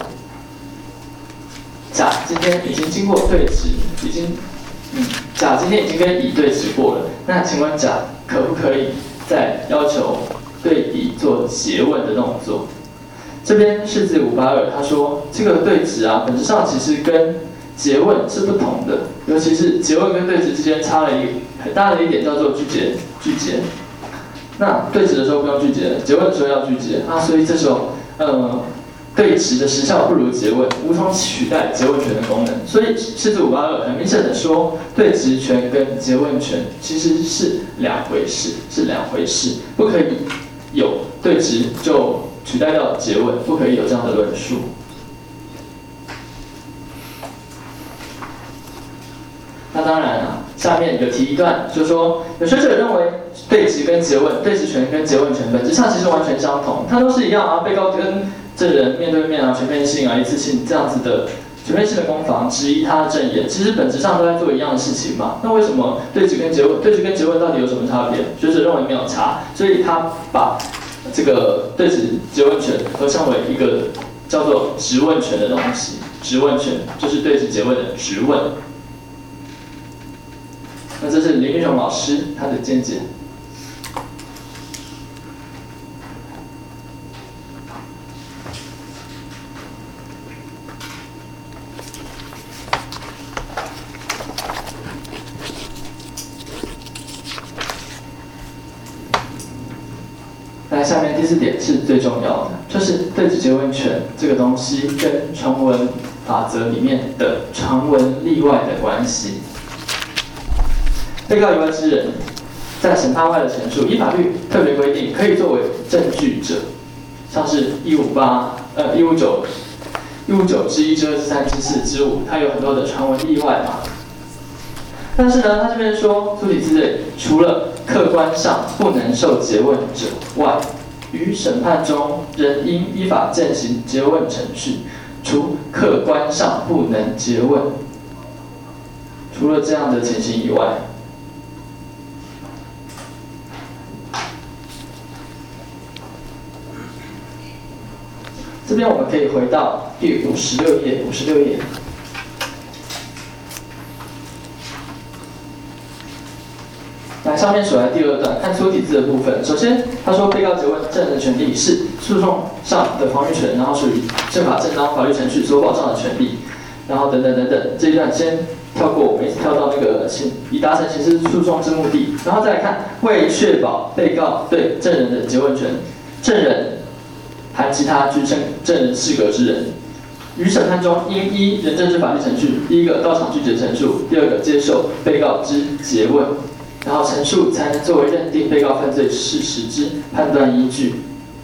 甲今天已经经过对质，已经嗯甲今天已经跟乙对质过了，那请问甲可不可以再要求对乙做诘问的动作？这边释字五八二他说这个对质啊，本质上其实跟诘问是不同的，尤其是诘问跟对质之间差了一个很大的一点，叫做具结。具结。那对质的时候不用具结，诘问的时候要具结啊，所以这时候，呃，对质的时效不如诘问，无从取代诘问权的功能。所以释字五八二很明显的说，对质权跟诘问权其实是两回事，是两回事，不可以有对质就取代掉诘问，不可以有这样的论述。那当然啊，下面有提一段，就是说有学者认为对质跟诘问、对质权跟诘问权本质上其实完全相同，它都是一样啊，被告跟证人面对面啊、全面性啊、一次性这样子的全面性的攻防，质疑他的证言，其实本质上都在做一样的事情嘛。那为什么对质跟诘问、对质跟诘问到底有什么差别？学者认为没有差，所以他把这个对质诘问权合称为一个叫做质问权的东西。质问权就是对质诘问的质问。那这是林玉荣老师他的见解。来，下面第四点是最重要的，就是对质诘问权这个东西跟传闻法则里面的传闻例外的关系。被告以外之人，在审判外的陈述，依法律特别规定，可以作为证据者，像是一五八、呃一五九、一五九之一之二之三之四之五，它有很多的传闻例外嘛。但是呢，他这边说，出题之类，除了客观上不能受诘问者外，于审判中仍应依法进行诘问程序，除客观上不能诘问，除了这样的情形以外。 这边我们可以回到第五十六页，五十六页。来，上面数来第二段，看粗体字的部分。首先，他说被告诘问证人的权利是诉讼上的防御权，然后属于正法正当法律程序所保障的权利，然后等等等等。这一段先跳过，我们一直跳到那个以达成刑事诉讼之目的，然后再来看，为确保被告对证人的诘问权，证人含其他据证证人适格之人，于审判中应依人证之法律程序，第一个到场拒绝陈述，第二个接受被告之诘问，然后陈述才能作为认定被告犯罪事实之判断依据。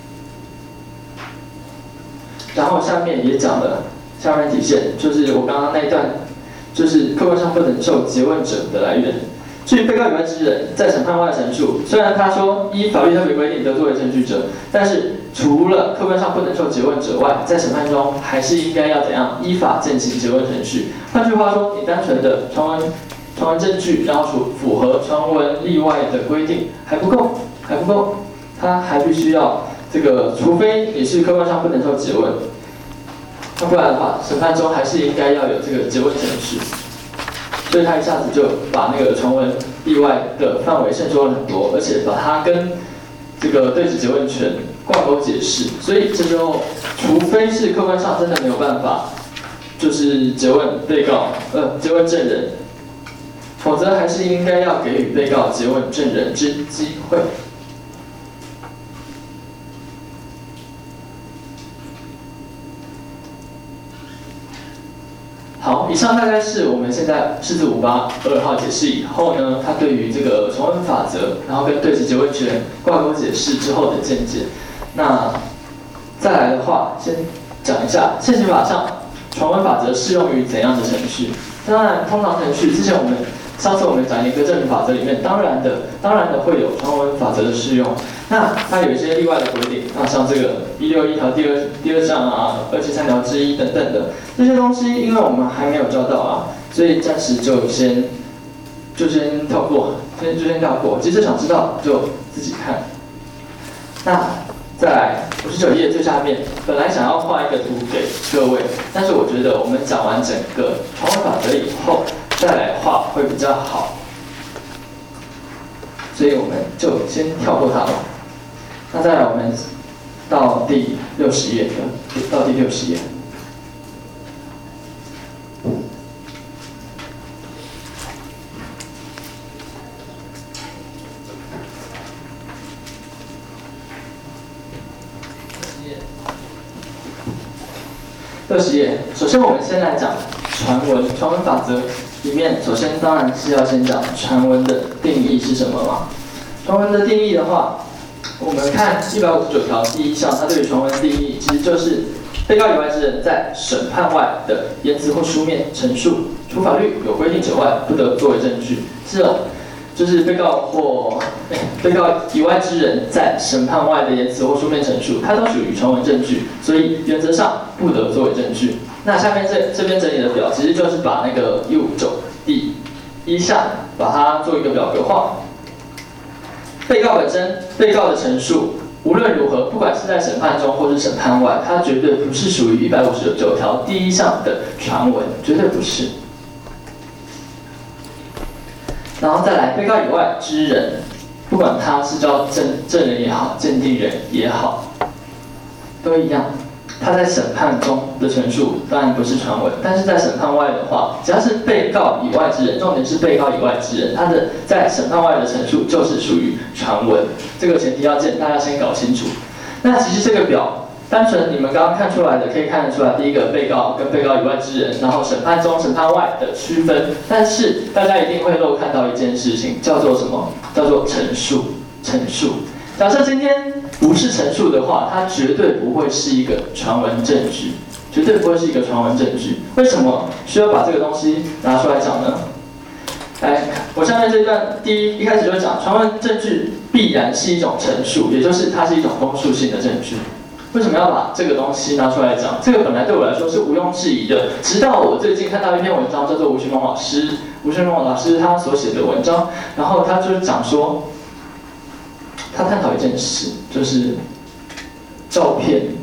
然后下面也讲了下面体现，就是我刚刚那一段，就是客观上不能受诘问者的来源。至于被告以外之人在审判外陈述，虽然他说依法律特别规定得作为证据者，但是除了客观上不能受诘问者外，在审判中还是应该要怎样依法进行诘问程序。换句话说，你单纯的传闻传闻证据，然后符符合传闻例外的规定还不够，还不够，他还必须要这个，除非你是客观上不能受诘问，那不然的话，审判中还是应该要有这个诘问程序。所以他一下子就把那个传闻例外的范围限缩了很多，而且把它跟这个对质诘问权挂钩解释。所以这时候，除非是客观上真的没有办法，就是诘问被告，呃，诘问证人，否则还是应该要给予被告诘问证人之机会。好，以上大概是我们现在释字五八二号解释以后呢，他对于这个传闻法则，然后跟对质诘问权挂钩解释之后的见解。那再来的话，先讲一下现行法上传闻法则适用于怎样的程序。当然，通常程序之前我们上次我们讲一个证明法则里面，当然的，当然的会有传闻法则的适用。那它有一些例外的规定，那像这个一六一条第二第二项啊，二七三条之一等等的这些东西，因为我们还没有教到啊，所以暂时就先就先跳过，先就先跳过。急着想知道就自己看。那再来五十九页最下面，本来想要画一个图给各位，但是我觉得我们讲完整个传闻法则以后再来画会比较好，所以我们就先跳过它吧。那再来，我们到第六十页，到第六十页。六十页，首先我们先来讲传闻，传闻法则里面，首先当然是要先讲传闻的定义是什么嘛。传闻的定义的话，我们看一百五十九条第一项，它对于传闻的定义其实就是被告以外之人在审判外的言辞或书面陈述，除法律有规定者外，不得作为证据。这就是被告或被告以外之人在审判外的言辞或书面陈述，它都属于传闻证据，所以原则上不得作为证据。那下面这这边整理的表，其实就是把那个一五九第一项把它做一个表格化。被告本身，被告的陈述，无论如何，不管是在审判中或是审判外，它绝对不是属于一百五十九条第一项的传闻，绝对不是。然后再来，被告以外之人，不管他是叫证证人也好，鉴定人也好，都一样。他在审判中的陈述当然不是传闻，但是在审判外的话，只要是被告以外之人，重点是被告以外之人，他的在审判外的陈述就是属于传闻。这个前提要件大家先搞清楚。那其实这个表，单纯你们刚刚看出来的，可以看得出来，第一个被告跟被告以外之人，然后审判中、审判外的区分。但是大家一定会漏看到一件事情，叫做什么？叫做陈述。陈述。假设今天不是陈述的话，它绝对不会是一个传闻证据，绝对不会是一个传闻证据。为什么需要把这个东西拿出来讲呢？来，我下面这一段第一一开始就讲，传闻证据必然是一种陈述，也就是它是一种公诉性的证据。为什么要把这个东西拿出来讲？这个本来对我来说是毋庸置疑的，直到我最近看到一篇文章，叫做吴学蒙老师，吴学蒙老师他所写的文章，然后他就是讲说，他探讨一件事，就是照片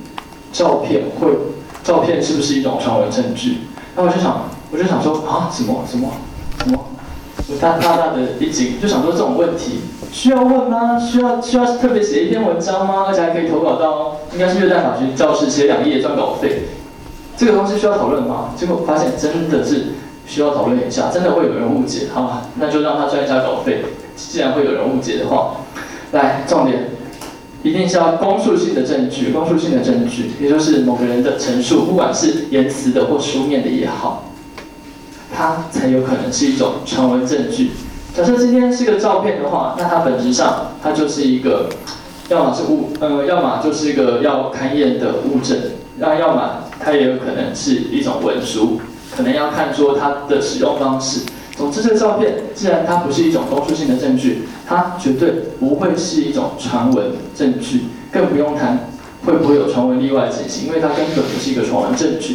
照片会，照片是不是一种传闻证据？然后我就想，我就想说啊，什么什么什么，我大大大的一惊，就想说这种问题需要问吗？需要需要特别写一篇文章吗？而且还可以投稿到应该是约旦法学教室写两页赚稿费，这个东西需要讨论吗？结果发现真的是需要讨论一下，真的会有人误解，好吧？那就让他赚一下稿费。既然会有人误解的话，来重点。一定是要公述性的证据，公述性的证据，也就是某个人的陈述，不管是言辞的或书面的也好，它才有可能是一种传闻证据。假设今天是个照片的话，那它本质上它就是一个，要么是物，呃，要么就是一个要勘验的物证，那要么它也有可能是一种文书，可能要看说它的使用方式。总之，这个照片既然它不是一种公述性的证据，它绝对不会是一种传闻证据，更不用谈会不会有传闻例外情形，因为它根本不是一个传闻证据。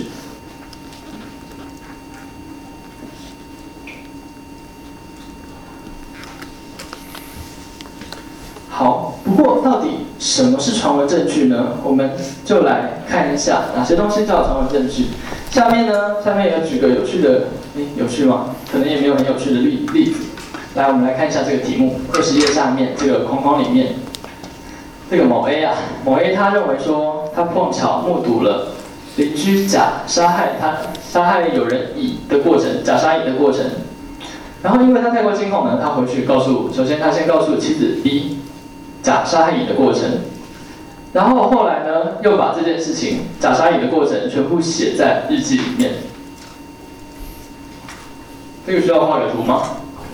好，不过到底什么是传闻证据呢？我们就来看一下哪些东西叫传闻证据。下面呢，下面有举个有趣的，诶，有趣吗？可能也没有很有趣的例例子。来，我们来看一下这个题目，二十页下面这个框框里面，这个某 A 啊，某 A 他认为说，他碰巧目睹了邻居甲杀害他杀害有人乙的过程，甲杀乙的过程。然后因为他太过惊恐呢，他回去告诉，首先他先告诉妻子 B， 甲杀害乙的过程。然后后来呢，又把这件事情甲杀乙的过程全部写在日记里面。这个需要画个图吗？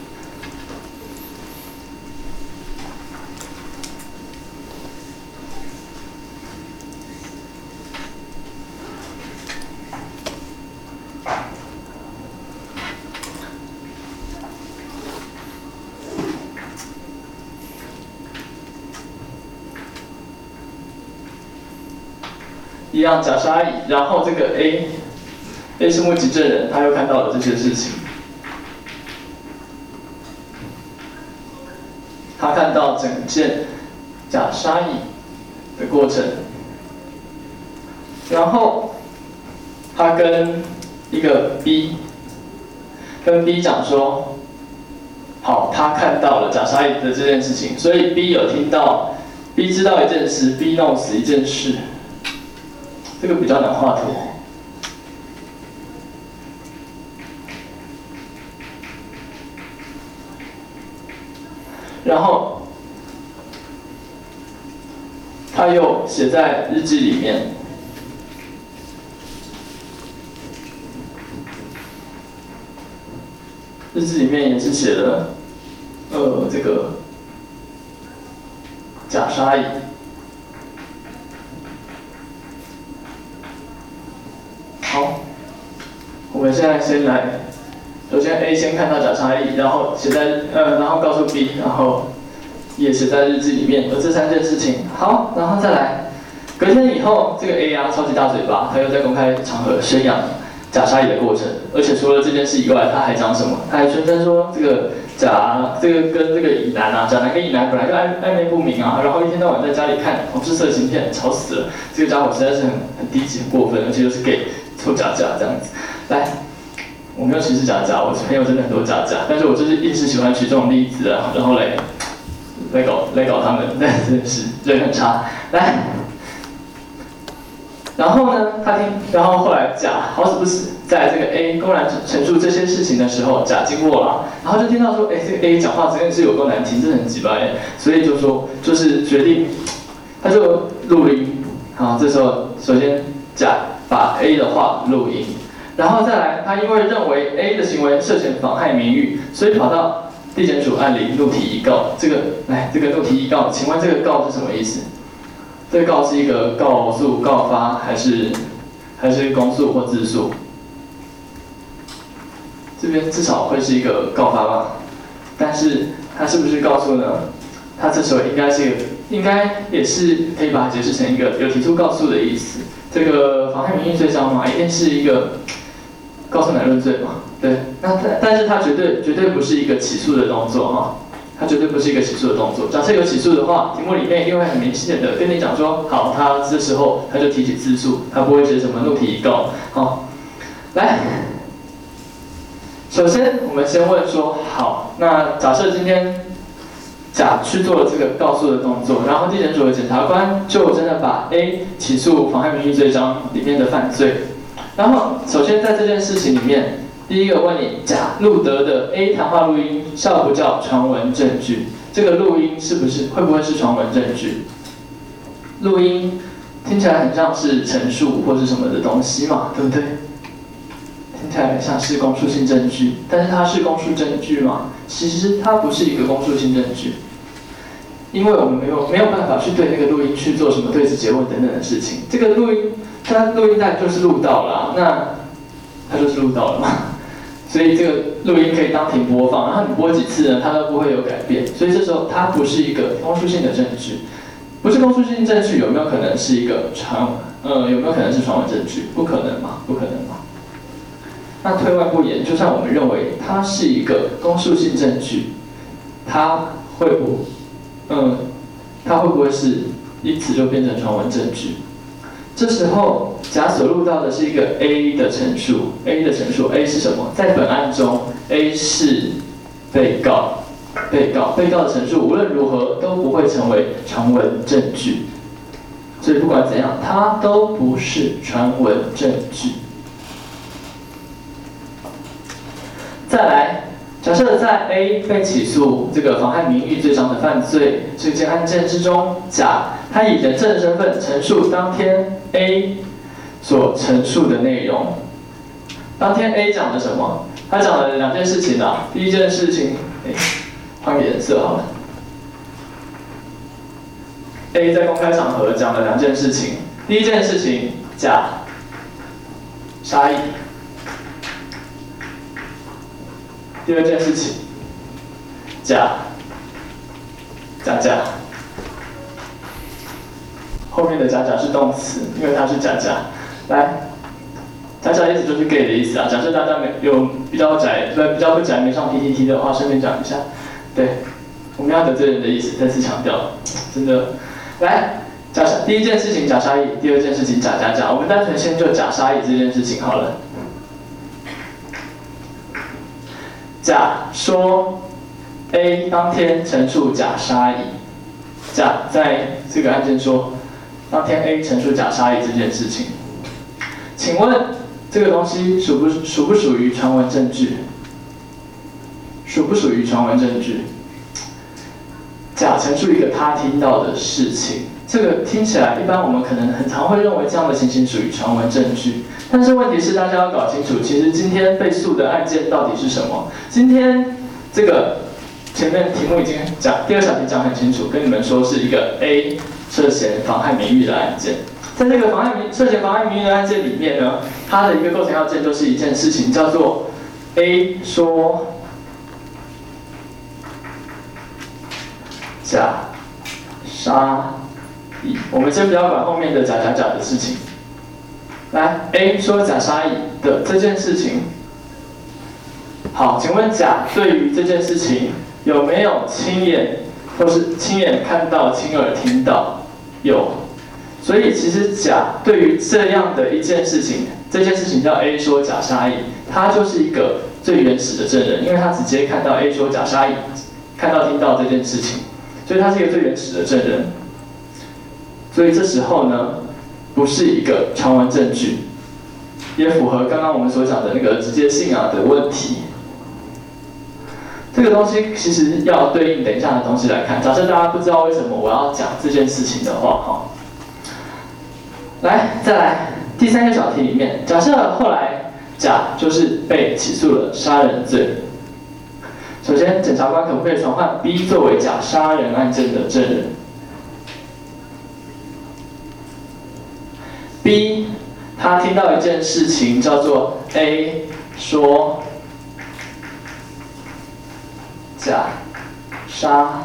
一样甲杀乙，然后这个 A，A 是目击证人，他又看到了这些事情。他看到整件甲杀乙的过程，然后他跟一个 B， 跟 B 讲说，好，他看到了甲杀乙的这件事情，所以 B 有听到 ，B 知道一件事 ，B knows 一件事。这个比较难画图。然后他又写在日记里面，日记里面也是写了，呃，这个甲杀乙。好，我们现在先来，首先 A 先看到甲杀乙，然后写在呃，然后告诉 B， 然后也写在日记里面，有这三件事情。好，然后再来，隔天以后，这个 A 啊超级大嘴巴，他又在公开场合宣扬甲杀乙的过程，而且除了这件事以外，他还讲什么？他还宣称说这个甲这个跟这个乙男啊，甲男跟乙男本来就暧暧昧不明啊，然后一天到晚在家里看同志色情片，吵死了。这个家伙实在是很很低级、很过分，而且又是 gay。臭假假这样子，来，我没有歧视假假，我朋友真的很多假假，但是我就是一直喜欢取这种例子啊，然后来来搞来搞他们，真的是人很差。来，然后呢，他听，然后后来甲好死不死，在这个 A 公然陈述这些事情的时候，甲经过了，然后就听到说，哎，这个 A 讲话真的是有够难听，真的很鸡巴耶，所以就说就是决定，他就录音，好，这时候首先甲。把 A 的话录音，然后再来，他因为认为 A 的行为涉嫌妨害名誉，所以跑到地检署案里怒提一告。这个，来，这个怒提一告，请问这个告是什么意思？这个告是一个告诉、告发，还是还是公诉或自诉？这边至少会是一个告发吧，但是他是不是告诉呢？他这时候应该是一个，应该也是可以把它解释成一个有提出告诉的意思。这个妨害名誉罪章嘛，一定是一个告诉乃论罪嘛，对。那但但是它绝对绝对不是一个起诉的动作哈。 它绝对不是一个起诉的动作。假设有起诉的话，题目里面一定会很明显的跟你讲说，好，他这时候他就提起自诉，他不会写什么怒提以告。好，来，首先我们先问说，好，那假设今天甲去做了这个告诉的动作，然后地检署的检察官就真的把 A 起诉妨害名誉罪章里面的犯罪。然后，首先在这件事情里面，第一个问你，甲录得的 A 谈话录音叫不叫传闻证据？这个录音是不是会不会是传闻证据？录音听起来很像是陈述或是什么的东西嘛，对不对？听起来像是公诉性证据，但是它是公诉证据吗？其实它不是一个公诉性证据，因为我们没有没有办法去对那个录音去做什么对质诘问等等的事情。这个录音，它录音带就是录到了、啊，那它就是录到了嘛。所以这个录音可以当庭播放，然后你播几次呢，它都不会有改变。所以这时候它不是一个公诉性的证据，不是公诉性证据，有没有可能是一个传，呃，有没有可能是传闻证据？不可能嘛，不可能嘛。那退外不言，就算我们认为它是一个公诉性证据，它会不，嗯，它会不会是因此就变成传闻证据？这时候，甲所录到的是一个 A 的陈述 ，A 的陈述 ，A 是什么？在本案中 ，A 是被告，被告，被告的陈述无论如何都不会成为传闻证据，所以不管怎样，它都不是传闻证据。再来，假设在 A 被起诉这个妨害名誉罪章的犯罪这件案件之中，甲他以人证身份陈述当天 A 所陈述的内容。当天 A 讲了什么？他讲了两件事情啊。第一件事情，哎，换个颜色好了。A 在公开场合讲了两件事情。第一件事情，甲杀意。第二件事情，甲假假，后面的假假是动词，因为它是假假。来，假假意思就是 gay 的意思啊。假设大家没有比较宅，比较不宅没上 P T T 的话，顺便讲一下。对，我们要得罪人的意思，再次强调，真的。来，假杀第一件事情假杀意，第二件事情假假假。我们单纯先就假杀意这件事情好了。甲说 ，A 当天陈述假杀意。甲在这个案件说，当天 A 陈述假杀意这件事情，请问这个东西属不属不属于传闻证据？属不属于传闻证据？甲陈述一个他听到的事情，这个听起来一般我们可能很常会认为这样的情形属于传闻证据。但是问题是，大家要搞清楚，其实今天被诉的案件到底是什么？今天这个前面题目已经讲，第二小题讲很清楚，跟你们说是一个 A 涉嫌妨害名誉的案件。在这个妨害名涉嫌妨害名誉的案件里面呢，它的一个构成要件就是一件事情，叫做 A 说假杀意。我们先不要管后面的假假假的事情。来 ，A 说假杀意的这件事情，好，请问甲对于这件事情有没有亲眼或是亲眼看到、亲耳听到？有，所以其实甲对于这样的一件事情，这件事情叫 A 说假杀意，他就是一个最原始的证人，因为他直接看到 A 说假杀意，看到听到这件事情，所以他是一个最原始的证人。所以这时候呢，不是一个传闻证据，也符合刚刚我们所讲的那个直接性啊的问题。这个东西其实要对应等一下的东西来看。假设大家不知道为什么我要讲这件事情的话，哈，来再来第三个小题里面，假设后来甲就是被起诉了杀人罪。首先，检察官可不可以传唤 B 作为甲杀人案件的证人 ？B 他听到一件事情叫做 A 说假杀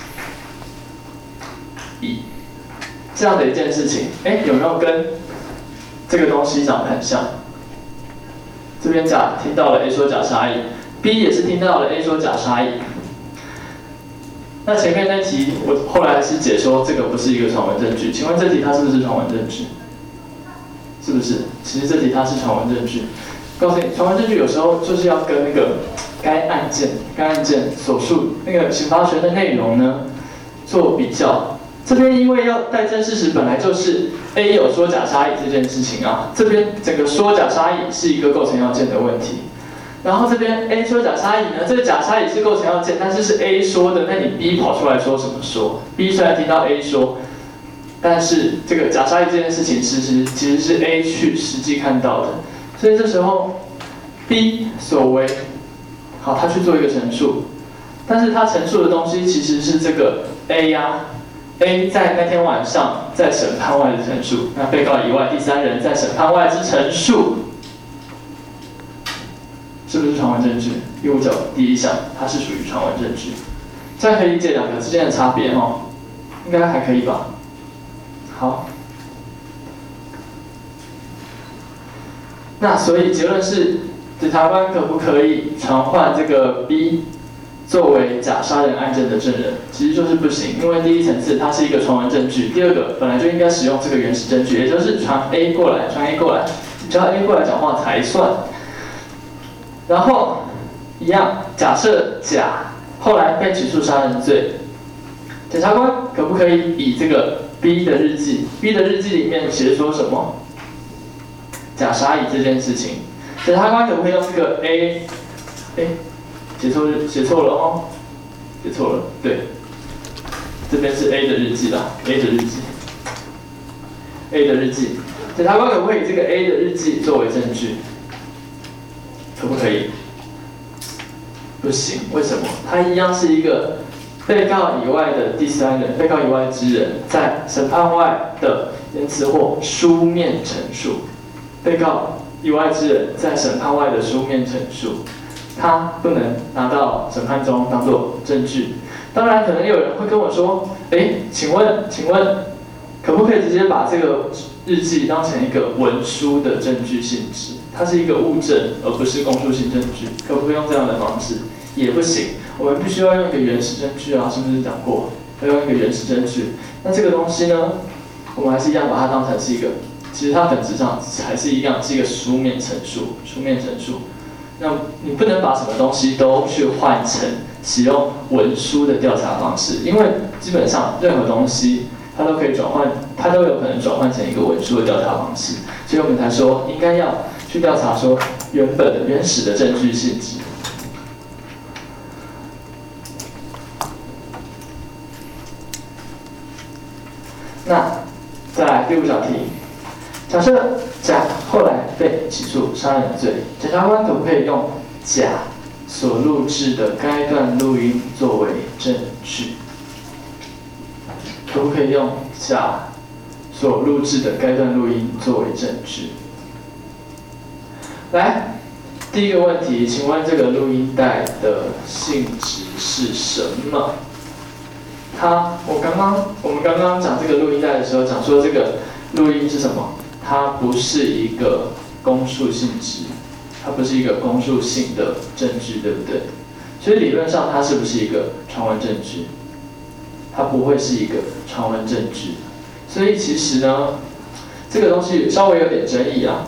乙这样的一件事情，哎，有没有跟这个东西长得很像？这边甲听到了 A 说假杀乙 ，B 也是听到了 A 说假杀乙。 那前面那题我后来是解说这个不是一个传闻证据，请问这题它是不是传闻证据？是不是？其实这题它是传闻证据。告诉你，传闻证据有时候就是要跟那个该案件、该案件所述那个刑罚权的内容呢做比较。这边因为要代证事实，本来就是 A 有说假杀乙这件事情啊，这边整个说假杀乙是一个构成要件的问题。然后这边 A 说假杀乙呢，这个假杀乙是构成要件，但是是 A 说的，那你 B 跑出来说什么说 ？B 虽然听到 A 说，但是这个假杀乙这件事情其实其实是 A 去实际看到的，所以这时候 B 所为，好，他去做一个陈述，但是他陈述的东西其实是这个 A 呀、啊、，A 在那天晚上在审判外的陈述，那被告以外第三人在审判外之陈述。是不是传闻证据？第五九第一项，它是属于传闻证据，这样可以理解两个之间的差别哦，应该还可以吧？好，那所以结论是，检察官可不可以传唤这个 B 作为假杀人案件的证人？其实就是不行，因为第一层次它是一个传闻证据，第二个本来就应该使用这个原始证据，也就是传 A 过来，传 A 过来，只要 A 过来讲话才算。然后一样，假设甲后来被起诉杀人罪，检察官可不可以以这个 B 的日记 ，B 的日记里面写说什么？假杀乙这件事情，检察官可不可以用这个 A？ 哎，写错写错了哦，写错了，对，这边是 A 的日记啦 ，A 的日记 ，A 的日记，检察官可不可以以这个 A 的日记作为证据？可不可以？不行，为什么？它一样是一个被告以外的第三人，被告以外之人在审判外的言辞或书面陈述。被告以外之人在审判外的书面陈述，他不能拿到审判中当作证据。当然，可能有人会跟我说：“哎，请问，请问，可不可以直接把这个日记当成一个文书的证据性质？它是一个物证，而不是公诉性证据，可不可以用这样的方式？也不行，我们必须要用一个原始证据啊，是不是讲过？要用一个原始证据。那这个东西呢，我们还是一样把它当成是一个，其实它本质上还是一样是一个书面陈述，书面陈述。那你不能把什么东西都去换成使用文书的调查方式，因为基本上任何东西它都可以转换，它都有可能转换成一个文书的调查方式，所以我们才说应该要去调查说原本的原始的证据性质。那再来第五小题，假设甲后来被起诉杀人罪，检察官可不可以用甲所录制的该段录音作为证据？可不可以用甲所录制的该段录音作为证据？来，第一个问题，请问这个录音带的性质是什么？它，我刚刚我们刚刚讲这个录音带的时候，讲说这个录音是什么？它不是一个公诉性质，它不是一个公诉性的证据，对不对？所以理论上它是不是一个传闻证据？它不会是一个传闻证据。所以其实呢，这个东西稍微有点争议啊。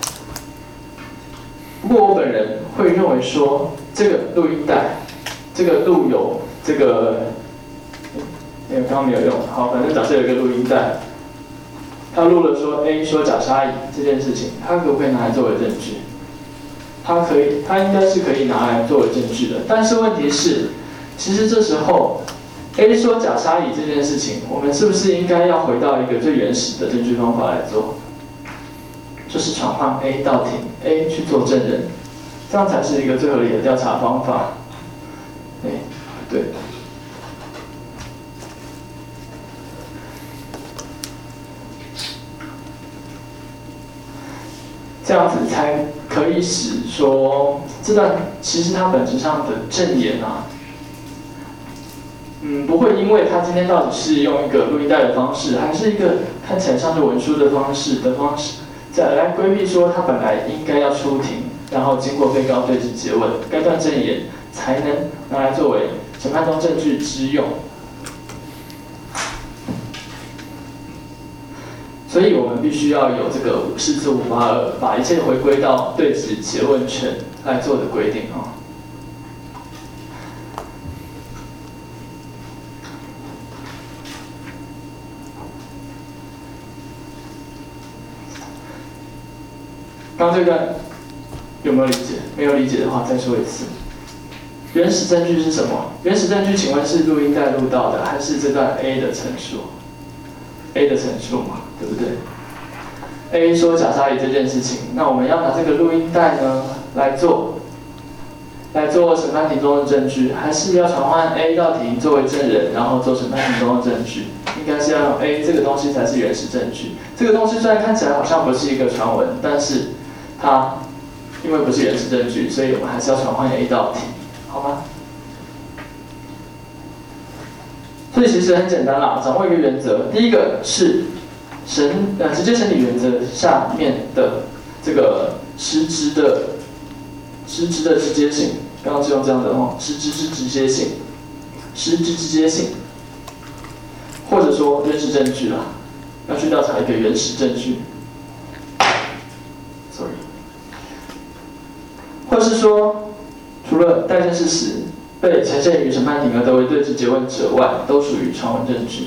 不过我本人会认为说，这个录音带，这个录有这个。因为刚刚没有用，好，反正假设有一个录音带，他录了说 A 说假杀乙这件事情，他可不可以拿来作为证据？他可以，他应该是可以拿来作为证据的。但是问题是，其实这时候 A 说假杀乙这件事情，我们是不是应该要回到一个最原始的证据方法来做？就是传唤 A 到庭 ，A 去做证人，这样才是一个最合理的调查方法。哎，对。这样子才可以使说这段其实它本质上的证言啊，嗯，不会因为他今天到底是用一个录音带的方式，还是一个看起来像是文书的方式的方式，再来规避说他本来应该要出庭，然后经过被告对质诘问，该段证言才能拿来作为审判中证据之用。所以我们必须要有这个五四至五八二，把一切回归到对质诘问权来做的规定啊。刚这段有没有理解？没有理解的话，再说一次。原始证据是什么？原始证据，请问是录音带录到的，还是这段 A 的陈述 ？A 的陈述嘛，对不对 ？A 说假杀乙这件事情，那我们要拿这个录音带呢来做，来做审判庭中的证据，还是要传唤 A 到庭作为证人，然后做审判庭中的证据？应该是要用 A 这个东西才是原始证据。这个东西虽然看起来好像不是一个传闻，但是它因为不是原始证据，所以我们还是要传唤 A 到庭，好吗？所以其实很简单啦，掌握一个原则。第一个是审呃直接审理原则下面的这个实质的实质的直接性，刚刚是用这样的哦，实质是直接性，实质直接性，或者说原始证据啦，要去调查一个原始证据。Sorry。或是说，除了待证事实被呈现于审判庭而得为对质诘问者外，都属于传闻证据。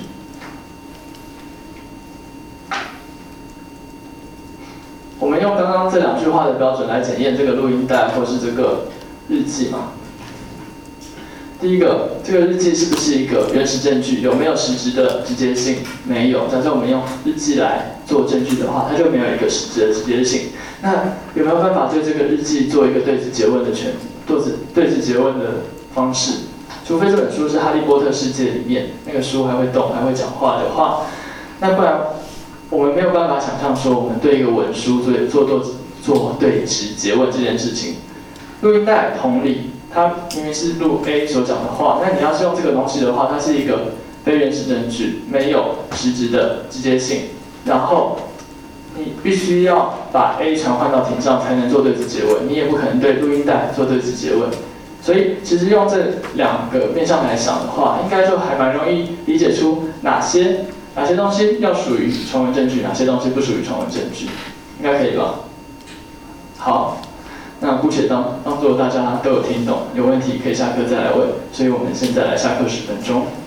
我们用刚刚这两句话的标准来检验这个录音带或是这个日记嘛。第一个，这个日记是不是一个原始证据？有没有实质的直接性？没有。假设我们用日记来做证据的话，它就没有一个实质的直接性。那有没有办法对这个日记做一个对质诘问的权，对质对质诘问的方式？除非这本书是《哈利波特》世界里面那个书还会动、还会讲话的话，那不然我们没有办法想象说我们对一个文书做做做做对质诘问这件事情。录音带同理。它明明是录 A 所讲的话，那你要是用这个东西的话，它是一个非原始证据，没有实质的直接性。然后你必须要把 A 传唤到庭上才能做对质诘问，你也不可能对录音带做对质诘问。所以其实用这两个面向来想的话，应该就还蛮容易理解出哪些哪些东西要属于传闻证据，哪些东西不属于传闻证据，应该可以吧？好。那姑且当当做大家都有听懂，有问题可以下课再来问。所以我们现在来下课十分钟。